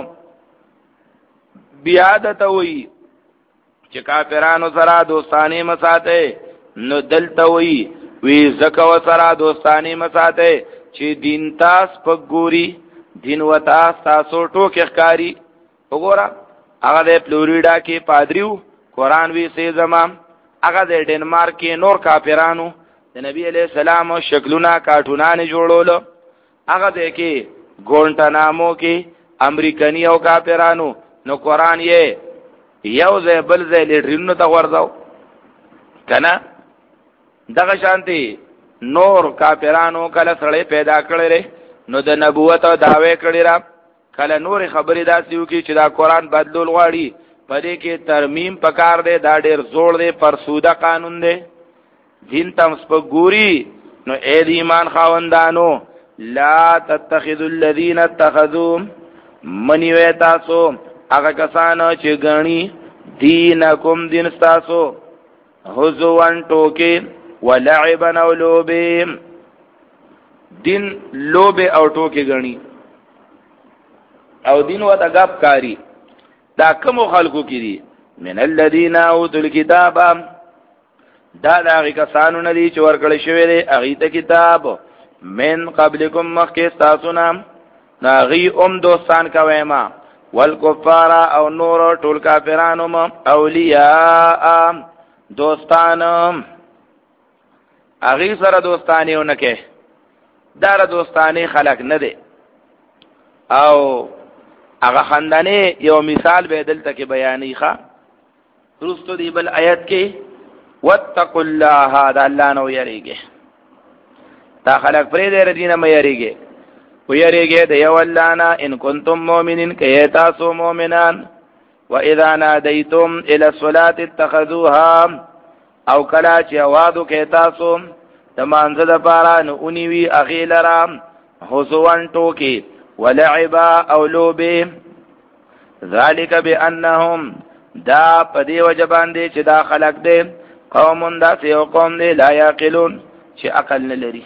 بیا د توي چې کافرانو سره دوستانی مساته نو دلته وی وی زکو سره دوستانی مساته چې دین تاس پګوري دین وتا تاسو ټوکې ښکاری. وګوره هغه د فلوریډا کې پادریو قرآن وی سي زمام، هغه د ډنمارک کې نور کافرانو د نبی علیہ السلام شکلونه کارټونان جوړول، هغه د کې ګونټانامو کې امریکایي او کافرانو نو قرآن یې یو ځای بل ځای لټرینو ته ورځاو کنه. دغه شانتي نور کافرانو کله سړی پیدا کړی نو د نبوت او دعوی کړی را، کله نور خبرې داسې وکړي چې دا قرآن بدلول غواړي، په دې کې ترمیم پکار دی، دا ډېر زوړ دی، فرسوده قانون دی، دین تم سپګوري. نو اے د ایمان خاوندانو لا تتخذوا الذين اتخذوا منیوی تاسو هغه کسانو چې غني دینکم دین تاسو حزوان ټوکې ولعبا او لوبې، دین لوبې او ټوکې غني او دین وته غاب کاری. دا کوم خلکو کې دي من الذين اوتوا الكتاب، دا هغه کسانو نه دي چې ورکړل شوی دی هغه ته کتاب من قبلکم مخکې تاسو نه ناغي ام دوستان کویما والکفار او نور ټول کافرانو م اولیاء دوستان هغه سره دوستانی ونکه، دار دوستانی خلق نه دی. او هغه خندانه یو مثال به دلته کې بیانې ښه رستو دی بل آیت کې واتقوا الله دا الله نو یریږي، تا خلق پرې دې ردینه مې یریږي ویریږي د یو الله نه ان کنتم مؤمنین کې تاسو مؤمنان. واذا نادیتم الى الصلاه اتخذوها او کلا چې आवाज وکې تاسو د مانځه د پاره نو اونیوي اغیلرا حسوان ټوکی ولعبا او لوبه. ذالک بانهم دا پدی وجبان دي چې دا خلق دي قوم دا سیو قوم دي لا یاقلون چې عقل نه لري.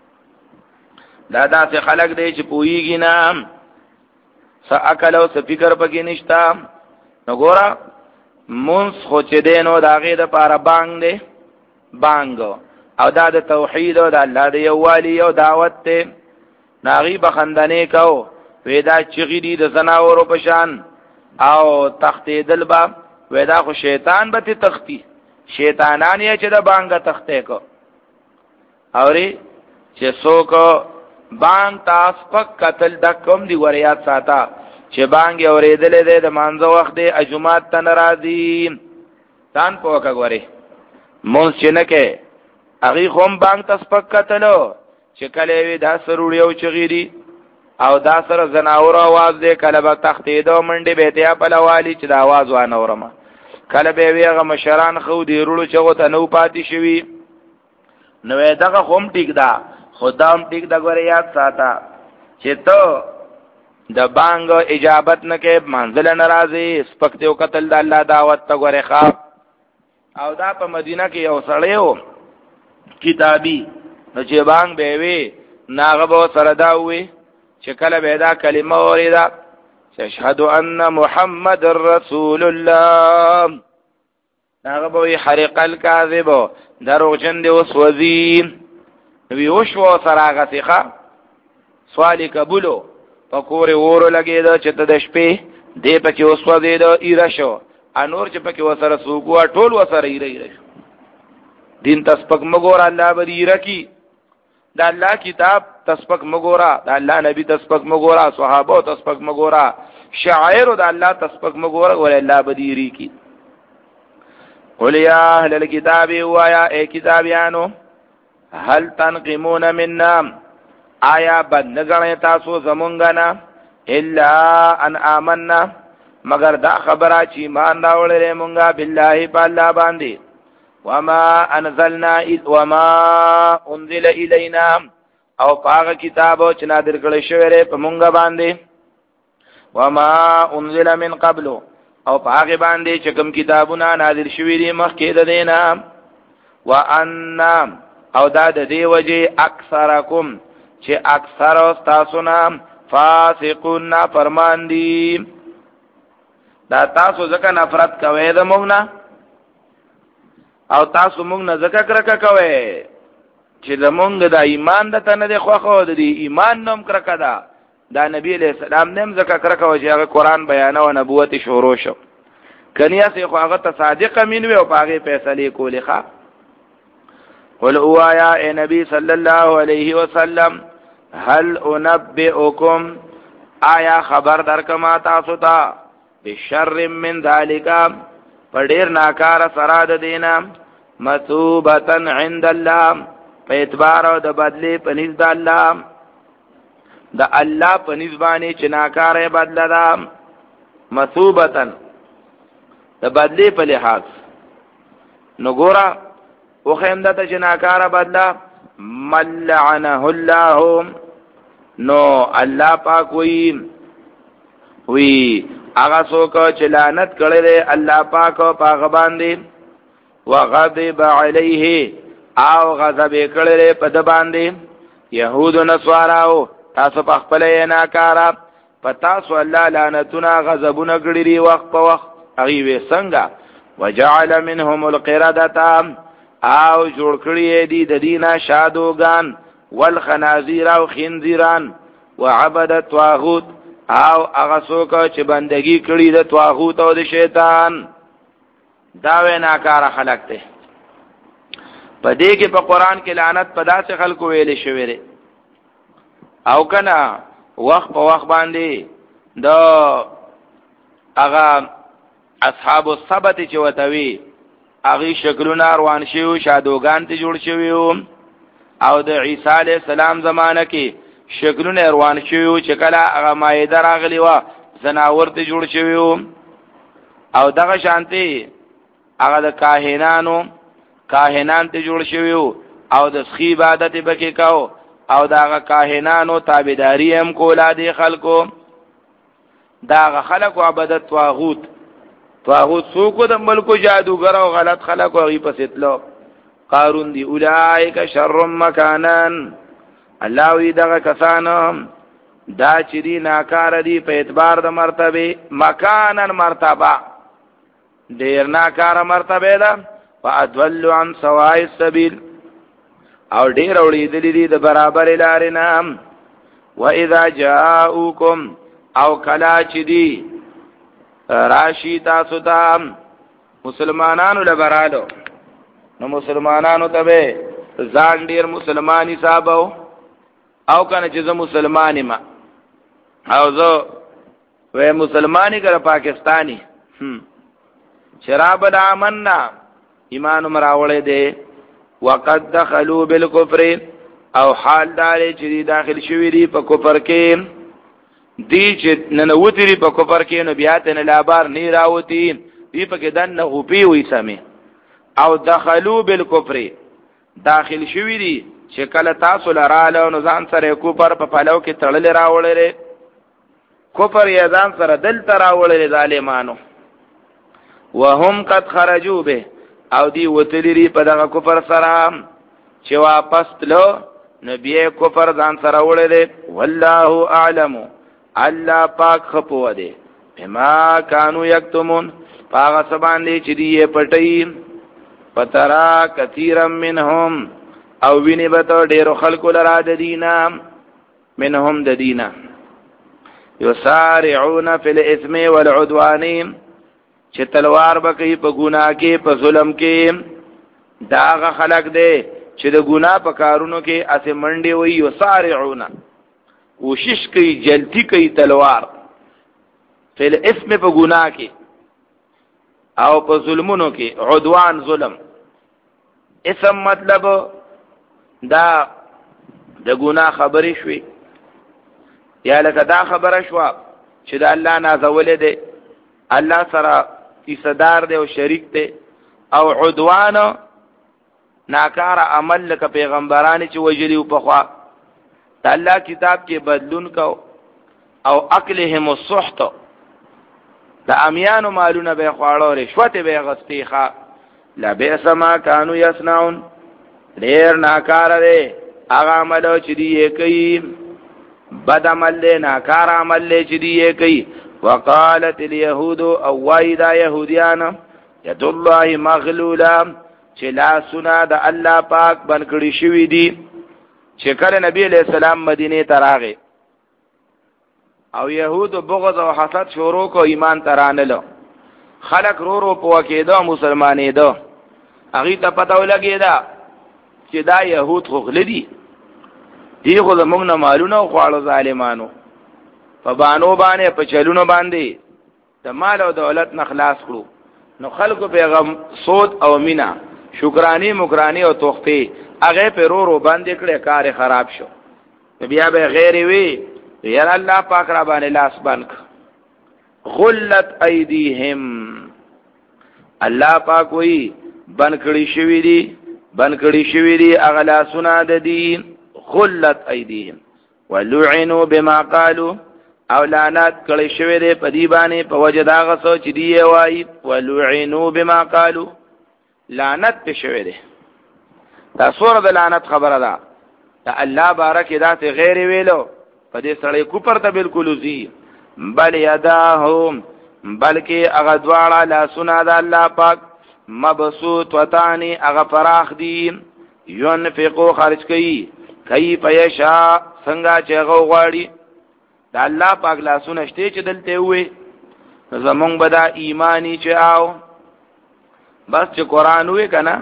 دا دا سه خلق دی چې پویږي نه س عقل او س فکر پکې نشتا. نو ګورا مونږ خو چې دینو دا غي د پاره بانګ دی بانګ او دا د توحید او د الله د یووالي او دعوت ته ناغي بخندنه کو ودا چغی دی د زناورو پشان او تختې دلبا ودا خو شیطان به تختی شیطانان یې چې د بانګ تختې کو اوري چې څوک بانګ تاس پک قتل دکم دی وریات ساته چې بانګ اورېدلې ده د مانځو وخت دی اجماعت ته ناراضي تان پوکا غوري مونږ چې نه کې اغي خوم بانګ تاس پک قتلو چې کله وی دا سروړی او چغيري او دا سره زناور आवाज دی کله به تختې دو منډي به ته په لوالي چې دا आवाज وانه ورما کله به ویغه مشران خو دی رولو چغو ته نو پاتې شوی نو دغه خوم ټیک دا خدام ټیک دا غوړی یاد ساته چې ته د بانګ اجابت نه کې منزل ناراضي سپکته او قتل د الله دعوت ته غوړی ښا. او دا په مدینه کې یو سړیو کتابي نو چې بانګ به وي ناغه به سره دا وي چې کله به دا کلمه اوریدا اشهد ان محمد رسول الله ناغه به حرق الكاذب دروغجن دی وسوځي وی وشو سراغه ثقه سوالی قبولو پکور ورو لګیدا چې د شپې دې پکې وسوځي د ایرشو انور چې پکې وسره سوګوا ټول وسره ایره ایره دین تسپک مګور الله بری رکی دا الله کتاب تسبق مګورا، دا الله نبی تسبق مګورا، صحابه تسبق مګورا، شاعر دا الله تسبق مګورا ول الله بدیری کی. قل یا اهل الكتاب وایا اے کتابیانو هل تنقمون منا آیا بد نگنه تاسو زمونږ نه الا ان آمنا مگر دا خبره چې ایمان راوړل مونږه بالله په الله باندې وما انزلنا وما انزل الینا او پاغه کتابو چې نادر کړی شوی په مونږه باندې وما انزل من قبل او پاغه باندې چې کوم کتابونه نادر شوی دي مخکې د دینه وان او دا د دې وجه اکثرکم چې اکثر تاسو نه فاسقون فرمان دي. دا تاسو ځکه نفرت کوي د موږ نه او تاسو موږ نه ځکه کرکه کوي چې د موږ د ایمان د تنه د خوخه د ایمان نوم کرکه ده. دا نبی علیہ السلام نیم ځکه کرکه و چې هغه قرآن بیانه او نبوت شروع شو کنیا سي خو هغه تصادق امین وي او پاغه فیصله کولی ښا. قل اوایا اے نبی صلی الله علیه وسلم هل انبئکم آیا خبر درکما تاسو ته بشر من ذالک پډیر ناکار سراد دینا مثوبتن عند الله په اعتبار او د بدلی پنځ د الله د الله پنځ باندې چې ناکارې بدل ده مثوبتن د بدلی په لحاظ نو ګورا او خیمده ته چې ناکاره بدلا ملعنه الله نو الله پاک وی وی هغه څوک چې لعنت کړي الله پاک او پاک باندې وغضب علیه او غضب کړي په د باندې يهود نصاراو تاسو په خپل ناکاره پتا سو الله لعنتونه غضبونه کړي وخت په وخت هغه وې څنګه وجعل منهم القردة او جوړ کړی دی د دینه شادوغان والخنازیر او خنزیران وعبدت طاغوت او هغه څوک چې بندگی کړی د طاغوت او د شیطان دا ویناکار خلق ته. په دې کې په قران کې لعنت په داسې خلکو ویل شوی دی او کنا وخت په وخت باندې د هغه اصحاب السبت چې وتوی هغه شکلونه روان شیو شادوغان ته جوړ شویو او د عیسی علی السلام زمانہ کې شکلونه روان شیو چې کله هغه مایده راغلی و زناور ته جوړ شویو او دغه شانتي هغه د کاهنانو کاهنان ته جوړ شویو او د سخی عبادت بکې کاو او دغه کاهنانو تابعداري هم کولا دي خلکو دغه خلکو عبادت طاغوت طاغوت سوکو د ملکو جادوګر او غلط خلق او غي پسیتلو قارون دی اولائک شر مکانن الله وی دغه کسانو دا چې دی ناکار دی په اعتبار د مرتبه مکانن مرتبه ډیر ناکار مرتبه ده فادل عن سواء السبيل او ډیر وړي دی د برابر لارې نه واذا جاءوکم او کلا چې دی راشی تاسو ته مسلمانانو لبرالو نو مسلمانانو ته به ځان ډیر مسلمانی صاحب او کنه چې زه مسلمانی ما او زه و مسلمانی کړه پاکستانی شراب الامننا ایمان مراولې دي وقد دخلوا بالكفر او حال دار چې داخل شوی دي په کفر کې دی چې ننوتری په کفر کې نو بیا ته نه لابار نه راوتی دی په کې دن نه غوپی وې سمې او دخلوا بالكفر داخل شوی دي چې کله تاسو لراله نو ځان سره کفر په پالو کې تړل راوړل کفر یې ځان سره دل تراوړل ظالمانو وهم قد خرجوا به او دی وتلری په دغه کفر سره چې واپس تلو نبی کفر ځان سره وړل والله اعلم الله پاک خپو دی بما كانوا یکتمون پاغه سبان دی چې دی پټي پترا کثیر منهم او ویني به ډیرو خلکو لرا د دینا منهم د دینا یسارعون فی الاثم والعدوان چې تلوار بکې په ګناه کې په ظلم کې داغه خلق دی چې د ګناه په کارونو کې اسه منډي وي یسارعون کوشش کوي جلتی کوي تلوار فل اسم په ګناه کې او په ظلمونو کې عدوان ظلم اسم مطلب دا د ګناه خبرې شوي یا لکه دا خبره شو چې د الله نازولې ده الله سره ایصدار دی او شریک دی او عدوان ناکار عمل لکه پیغمبرانی چې وجلی په خوا د الله کتاب کې بدلون کو او اکلهم السحت د امیانو مالونه به خواړو رشوت به غستیخه لبئس ما كانوا يصنعون ډیر ناکار دی هغه عمل چې دی کوي بد عمل دی ناکار عمل دی چې دی کوي وقالت اليهود او وایدا يهوديان يد الله مغلولا چې لا سنا د الله پاک بنکړي شوی دي چې کله نبی علیہ السلام مدینه ته راغی او يهود بغض او حسد شروع کو ایمان ترانلو خلق رو رو په کېدو مسلمانې دو هغه ته پته ولګیدا چې دا يهود خو غلدي دی خو زمونږ نه مالونه خواړو ظالمانو په بانو باندې په چلونو باندې د مال او دولت نه خلاص کړو نو خلکو پیغام صوت او مینا شکرانی مکرانی او توخته هغه په رو رو باندې کړه کار خراب شو بیا به غیر وی یا الله پاک را باندې لاس باندې غلت ایدیهم الله پاک وی بن کړي شوی دی بن کړي شوی دی اغلا سنا د دین غلت ایدیهم ولعنوا بما قالوا او لعنت کړي شوی دی په دی باندې په وجه دا غسو چې دی وای ولعنوا بما قالوا لعنت په شوی دی دا سوره د لعنت خبره ده دا الله بارک ذات غیر ویلو په دې سړی کوپر ته بالکل زی بل یداهم بلکې هغه دواړه لا سنا د الله پاک مبسوط وتانی هغه فراخ دي ينفقو خرج کوي کیف یشاء څنګه چې هغه غواړي د الله پاک لا سونه شته چې دلته وي زمونږ بدا ایمانی چې آو بس چې قران وې کنه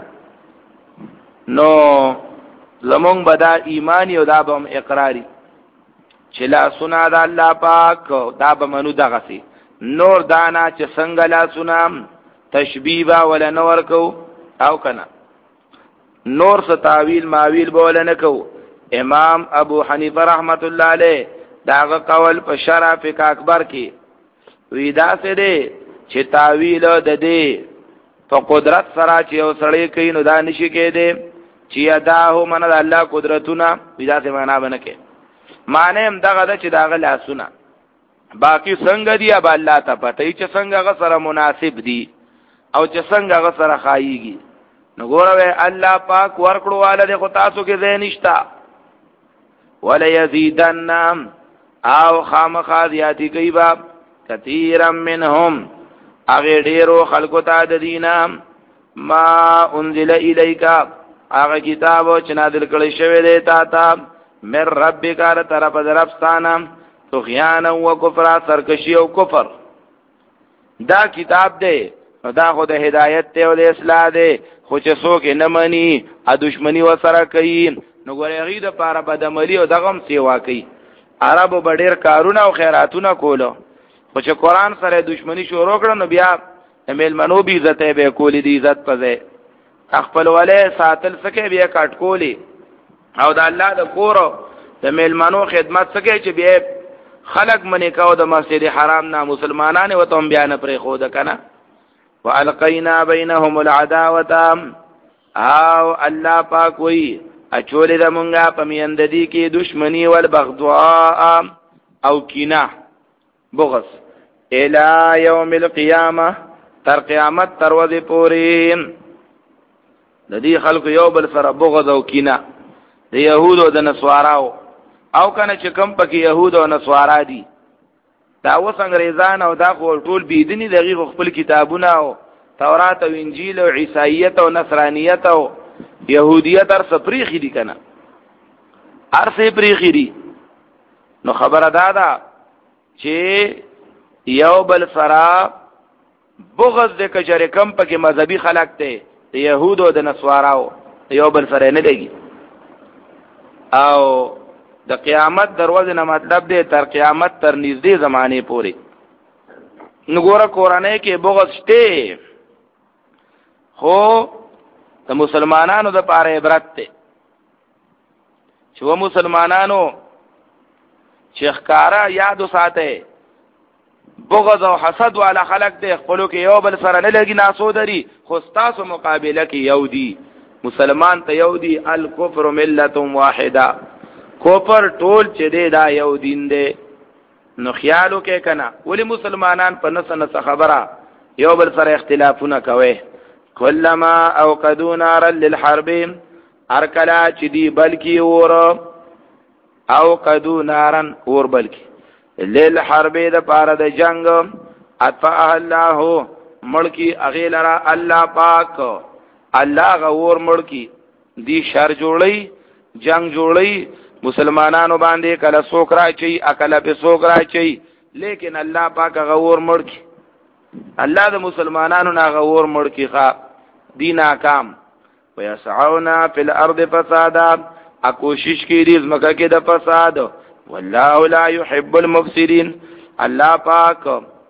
نو زمونږ بدا ایمانی او دا به اقراری چې لا سنا د الله پاک دا به منو دغه سي نور دانا چې څنګه لا سنا تشبیبا ولا نور کو او کنه نور څه تعویل ماویل بوله نه کو امام ابو حنیفه رحمت الله علیه داغه قول په شرح فقہ اکبر کې ویدا سره دی چې تعویل د دې په قدرت سره چې او سړی کوي نو دا نشي کېده چې اداهو من الله قدرتونه ویدا څه معنا بنکه معنی هم دغه د چې داغه لاسونه باقی څنګه دی اب الله ته پته چې څنګه غ سره مناسب دي او چې څنګه غ سره خایيږي نو ګوره الله پاک ورکړو والده خو تاسو کې زین نشتا ولا یزیدن او خامخا زیاتی کوي باب کثیرا منهم اغه ډیرو خلقو ته د دینه ما انزل الیک هغه کتاب چې نازل کړی شوی دی تا ته من ربک ار طرف درفستانه طغیان او کفر سرکشی او کفر دا کتاب دی دا خو د هدایت ته او د اصلاح دی خو چې څوک نه مني ا دشمنی و سره کوي نو ګورې غي د پاره بدعملی او دغم سیوا کوي عربو بډیر کارونه او خیراتونه کولو خو چې قران سره دشمنی شروع کړه نو بیا امیل منو بي عزت به کولی دی عزت پځه خپل ولې ساتل سکے بیا کټ کولی او د الله د کور د میلمنو خدمت سکے چې بیا خلق منی کاو د مسجد حرام نه مسلمانانه وته بیان پرې خو د کنه والقینا بینهم العداوه او الله پاک وی اچولې د مونږه په میند دي کې دشمنی ول بغضاء او کینه بغض الی یوم القیامه تر قیامت تر ورځې پورې د دې خلکو یو بل سره بغض او کینه د يهودو د نسواراو او کنه چې کم پکې يهود او نسوارا دي دا اوس انګريزان او دا ټول بيدینی دغه خپل کتابونه او تورات او انجیل او عیسایت او نصرانیت او يهودیت تر سپریخي دي کنه هر څه پریخي دي نو خبره دادا چې یو بل سره بغض د کچره کم پکې مذهبي خلق ته د يهودو د نسواراو یو بل سره نه لګي. او د قیامت دروازه نه مطلب دی تر قیامت تر نږدې زمانه پورې. نګوره قرآنه کې بغض شته، خو د مسلمانانو د پاره عبرت ته چې و مسلمانانو چې ښکارا یاد وساته بغض او حسد والا خلق دې خپلو کې یو بل سره نه لګي ناسودري، خو تاسو مقابله کې یو دی مسلمان ته یو دی. الکفر ملت واحده، کفر ټول چې دی دا یو دین دی. نو خیالو کې کنا ولی مسلمانان په نس نس خبره یو بل سره اختلافونه کوي. کلما اوقدوا نارا للحرب، ارکلا چې دی بلکی اور اوقدوا نارا اور بلکی للحرب د پاره د جنگ، اطفاء الله ملکی اغیلرا الله پاک، الله غور ملکی دی شر جوړی جنگ جوړی مسلمانانو باندې کله سوک راچي اکله په سوک راچي، لیکن الله پاک غور ملکی الله د مسلمانانو نا غور ملکی ښا دی ناکام. ويسعون فی الارض فسادا، ا کوشش کی دې زمکه کې د فساد، والله لا يحب المفسدين، الله پاک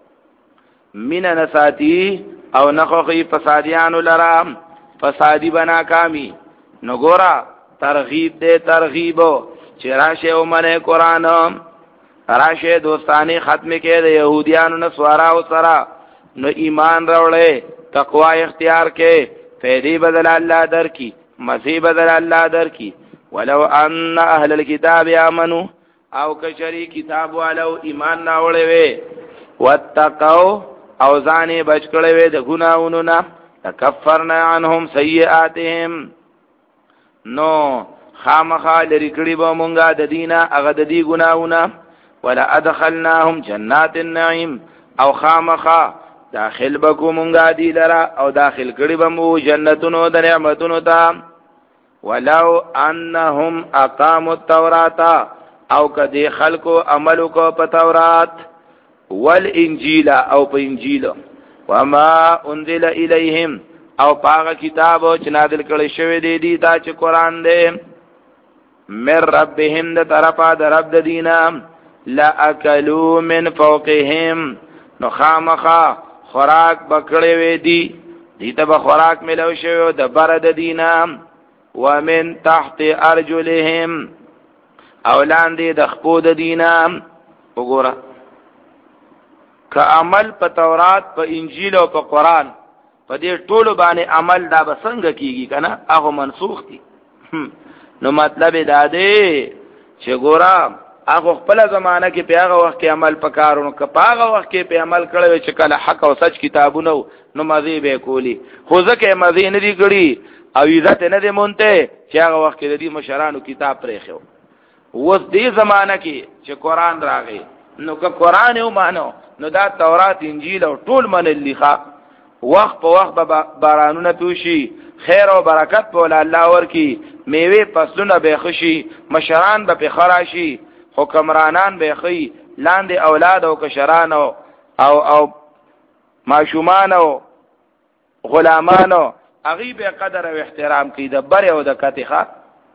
من نساتی او نخوخی فسادیانو لرا فسادی بنا کامی. نگورا ترغیب دے ترغیبو چی راشه اومن قرآن راشه دوستانی ختم که دے یهودیانو نسوارا و سرا نو ایمان روڑے تقوی اختیار کے فیدی بدل اللہ در کی مسیح بدل اللہ در کی. ولو ان اہل الكتاب آمنو او کشری کتاب والو ایمان ناوڑے وے واتقو او ځانې بچ کړی وې د ګناهونو نه تکفرنا عنهم سیئاتهم، نو خامخا لري کړي به مونږه د دینه هغه د دې ګناهونه. ولا ادخلناهم جنات النعیم، او خامخا داخل بکو مونږه دی لرا او داخل کړي به مو جنتونو د نعمتونو ته. ولو انهم اقاموا التوراة، او کدی خلقو عملو کو په تورات والانجیل او په انجیل، وما انزل الیہم او پاغه کتاب چې نازل کړي شوی دی دی دا چې قران دی من ربهم د طرفا د رب د دینا لا اکلوا من فوقهم، نو خامخا خوراک بکړې وې دی دی ته به خوراک ملو شوی د بر د دینا، ومن تحت ارجلهم او لاندې د خپو د دینا. وګوره که عمل په تورات په انجیل او په قران په دې ټولو باندې عمل دا بسنګ کیږي کنه هغه منسوخ دي. نو مطلب دا دی چې ګورا هغه خپل زمانہ کې په هغه وخت کې عمل پکارونو که په هغه وخت کې په عمل کړو چې کله حق او سچ کتابونه نو مزي به کولی، خو ځکه مزي نه دي کړی او عزت نه دي مونته چې هغه وخت کې د دې مشرانو کتاب پرې خو. اوس دې زمانہ کې چې قران راغی نو که قران یو مانو نو دا تورات انجیل او ټول من لیکه وخت په وخت به بارانونه توشي، خیر او برکت په الله ورکی، میوه فصلونه به خشي، مشران به خراشي، حکمرانان به خي، لاندې اولاد او کشران او او ماشومان او غلامان اغي به قدر او احترام کی د بر او د کتیخه.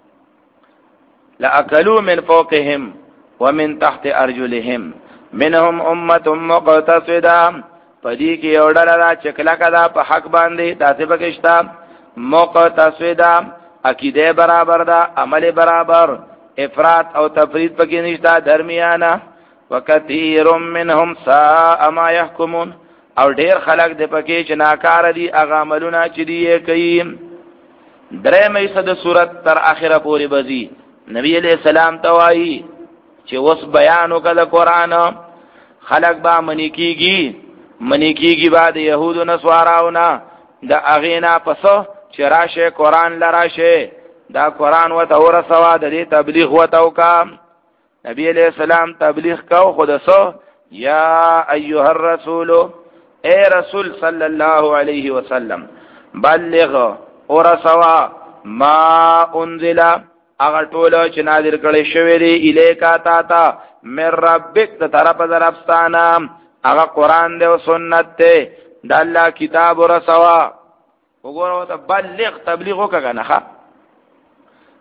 لاکلوا من فوقهم ومن تحت ارجلهم منهم امه مقتصده، پدې کې یو ډله دا چکلا کدا په حق باندې داسې بکشتا مقتصده، عقیده برابر ده، عمل برابر، افراط او تفرید پکې نشته، درمیانه. وکثیر منهم ساء ما يحكمون، او ډیر خلک د پکې چې ناکار دي هغه عملونه چې دی کوي. درې مې صد صورت تر اخره پورې بزي نبی علیہ السلام توایي چې وس بیان وکړه قرآن خلق با منی کیږي منی کیږي بعد يهودو نسواراونه د اغینا پسو چې راشه قرآن لراشه دا قرآن و تور سوا د دې تبلیغ و توکا. نبی علیہ السلام تبلیغ کو خود سو یا ایها الرسول، اے رسول صلی الله علیه وسلم، بلغ اور سوا ما انزل اگر ټولو چې نازل کړي شوی دی الیکا تا تا من ربک د طرف درفستانه، هغه قرآن دی او سنت دی د الله کتاب او رسوا. وګورو ته بلغ تبلیغ وکړه نه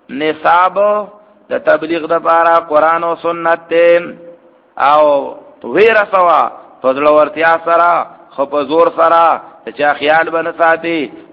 نصاب د تبلیغ د پاره قران او سنت ته او ویرا سوا فضل ورتیا سره خو په زور سره چې خیال بن ساتي